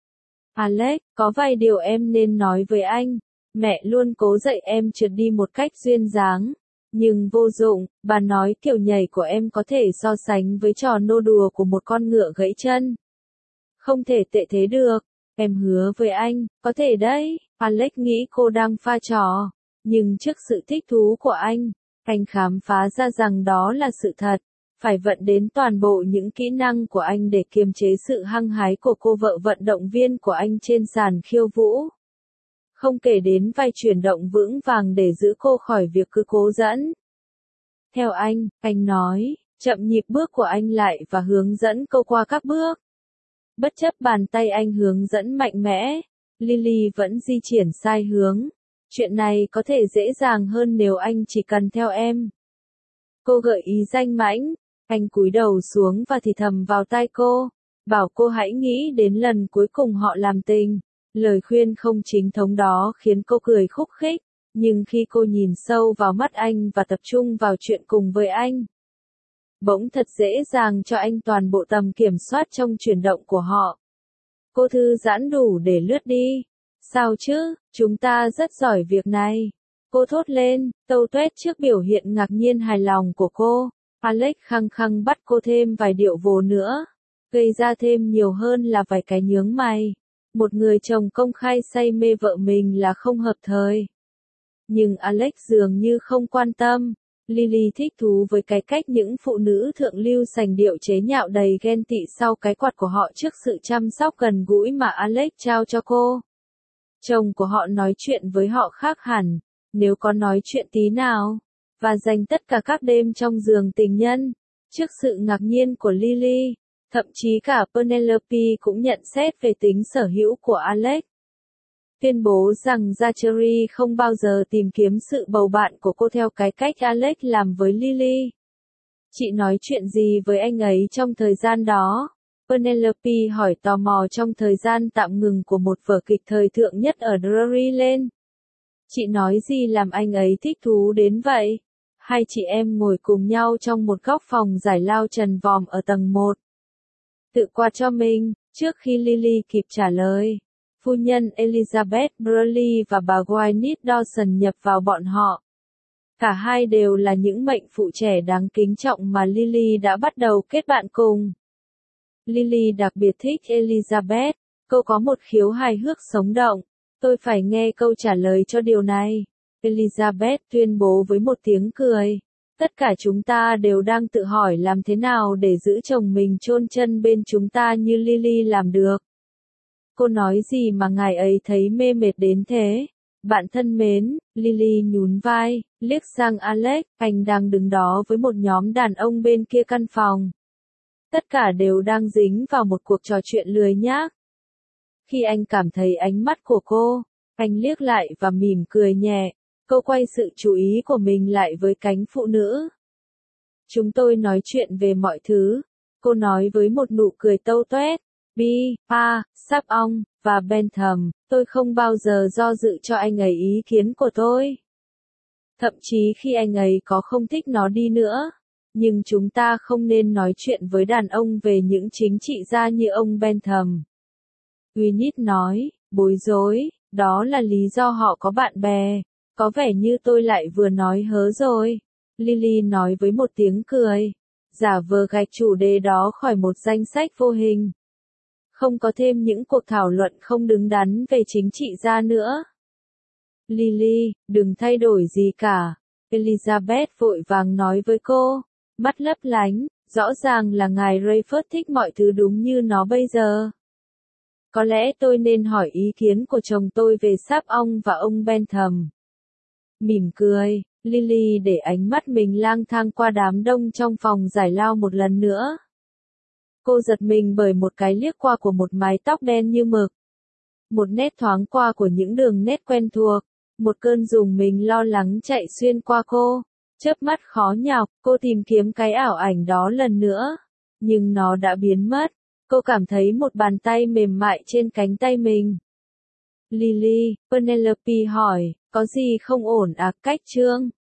Alex, có vài điều em nên nói với anh. Mẹ luôn cố dạy em trượt đi một cách duyên dáng. Nhưng vô dụng, bà nói kiểu nhảy của em có thể so sánh với trò nô đùa của một con ngựa gãy chân. Không thể tệ thế được. Em hứa với anh, có thể đấy. Alex nghĩ cô đang pha trò. Nhưng trước sự thích thú của anh, anh khám phá ra rằng đó là sự thật. Phải vận đến toàn bộ những kỹ năng của anh để kiềm chế sự hăng hái của cô vợ vận động viên của anh trên sàn khiêu vũ. Không kể đến vài chuyển động vững vàng để giữ cô khỏi việc cứ cố dẫn. Theo anh, anh nói, chậm nhịp bước của anh lại và hướng dẫn cô qua các bước. Bất chấp bàn tay anh hướng dẫn mạnh mẽ, Lily vẫn di chuyển sai hướng. Chuyện này có thể dễ dàng hơn nếu anh chỉ cần theo em. Cô gợi ý danh mãnh, anh cúi đầu xuống và thì thầm vào tai cô, bảo cô hãy nghĩ đến lần cuối cùng họ làm tình. Lời khuyên không chính thống đó khiến cô cười khúc khích, nhưng khi cô nhìn sâu vào mắt anh và tập trung vào chuyện cùng với anh, bỗng thật dễ dàng cho anh toàn bộ tầm kiểm soát trong chuyển động của họ. Cô thư giãn đủ để lướt đi. Sao chứ, chúng ta rất giỏi việc này. Cô thốt lên, tâu tuét trước biểu hiện ngạc nhiên hài lòng của cô. Alex khăng khăng bắt cô thêm vài điệu vồ nữa. Gây ra thêm nhiều hơn là vài cái nhướng mày. Một người chồng công khai say mê vợ mình là không hợp thời. Nhưng Alex dường như không quan tâm. Lily thích thú với cái cách những phụ nữ thượng lưu sành điệu chế nhạo đầy ghen tị sau cái quạt của họ trước sự chăm sóc gần gũi mà Alex trao cho cô. Chồng của họ nói chuyện với họ khác hẳn, nếu có nói chuyện tí nào, và dành tất cả các đêm trong giường tình nhân. Trước sự ngạc nhiên của Lily, thậm chí cả Penelope cũng nhận xét về tính sở hữu của Alex. Tuyên bố rằng Zachary không bao giờ tìm kiếm sự bầu bạn của cô theo cái cách Alex làm với Lily. Chị nói chuyện gì với anh ấy trong thời gian đó? Penelope hỏi tò mò trong thời gian tạm ngừng của một vở kịch thời thượng nhất ở Drury Lane. Chị nói gì làm anh ấy thích thú đến vậy? Hai chị em ngồi cùng nhau trong một góc phòng giải lao trần vòm ở tầng một. Tự quạt cho mình, trước khi Lily kịp trả lời. Phu nhân Elizabeth Burley và bà Gwyneth Dawson nhập vào bọn họ. Cả hai đều là những mệnh phụ trẻ đáng kính trọng mà Lily đã bắt đầu kết bạn cùng. Lily đặc biệt thích Elizabeth, cô có một khiếu hài hước sống động. Tôi phải nghe câu trả lời cho điều này. Elizabeth tuyên bố với một tiếng cười. Tất cả chúng ta đều đang tự hỏi làm thế nào để giữ chồng mình chôn chân bên chúng ta như Lily làm được. Cô nói gì mà ngài ấy thấy mê mệt đến thế? Bạn thân mến, Lily nhún vai, liếc sang Alex, anh đang đứng đó với một nhóm đàn ông bên kia căn phòng. Tất cả đều đang dính vào một cuộc trò chuyện lười nhác. Khi anh cảm thấy ánh mắt của cô, anh liếc lại và mỉm cười nhẹ. Cô quay sự chú ý của mình lại với cánh phụ nữ. Chúng tôi nói chuyện về mọi thứ. Cô nói với một nụ cười tâu tuét. Bi, Pa, Sáp Ong, và Bentham, tôi không bao giờ do dự cho anh ấy ý kiến của tôi. Thậm chí khi anh ấy có không thích nó đi nữa. Nhưng chúng ta không nên nói chuyện với đàn ông về những chính trị gia như ông Bentham. Gwyneth nói, bối rối, đó là lý do họ có bạn bè. Có vẻ như tôi lại vừa nói hớ rồi. Lily nói với một tiếng cười. Giả vờ gạch chủ đề đó khỏi một danh sách vô hình. không có thêm những cuộc thảo luận không đứng đắn về chính trị gia nữa. Lily, đừng thay đổi gì cả. Elizabeth vội vàng nói với cô, mắt lấp lánh, rõ ràng là ngài Rayford thích mọi thứ đúng như nó bây giờ. Có lẽ tôi nên hỏi ý kiến của chồng tôi về sáp ong và ông Bentham. Mỉm cười, Lily để ánh mắt mình lang thang qua đám đông trong phòng giải lao một lần nữa. Cô giật mình bởi một cái liếc qua của một mái tóc đen như mực. Một nét thoáng qua của những đường nét quen thuộc. Một cơn rùng mình lo lắng chạy xuyên qua cô. Chớp mắt khó nhọc, cô tìm kiếm cái ảo ảnh đó lần nữa. Nhưng nó đã biến mất. Cô cảm thấy một bàn tay mềm mại trên cánh tay mình. Lily, Penelope hỏi, có gì không ổn à, Cách Trương?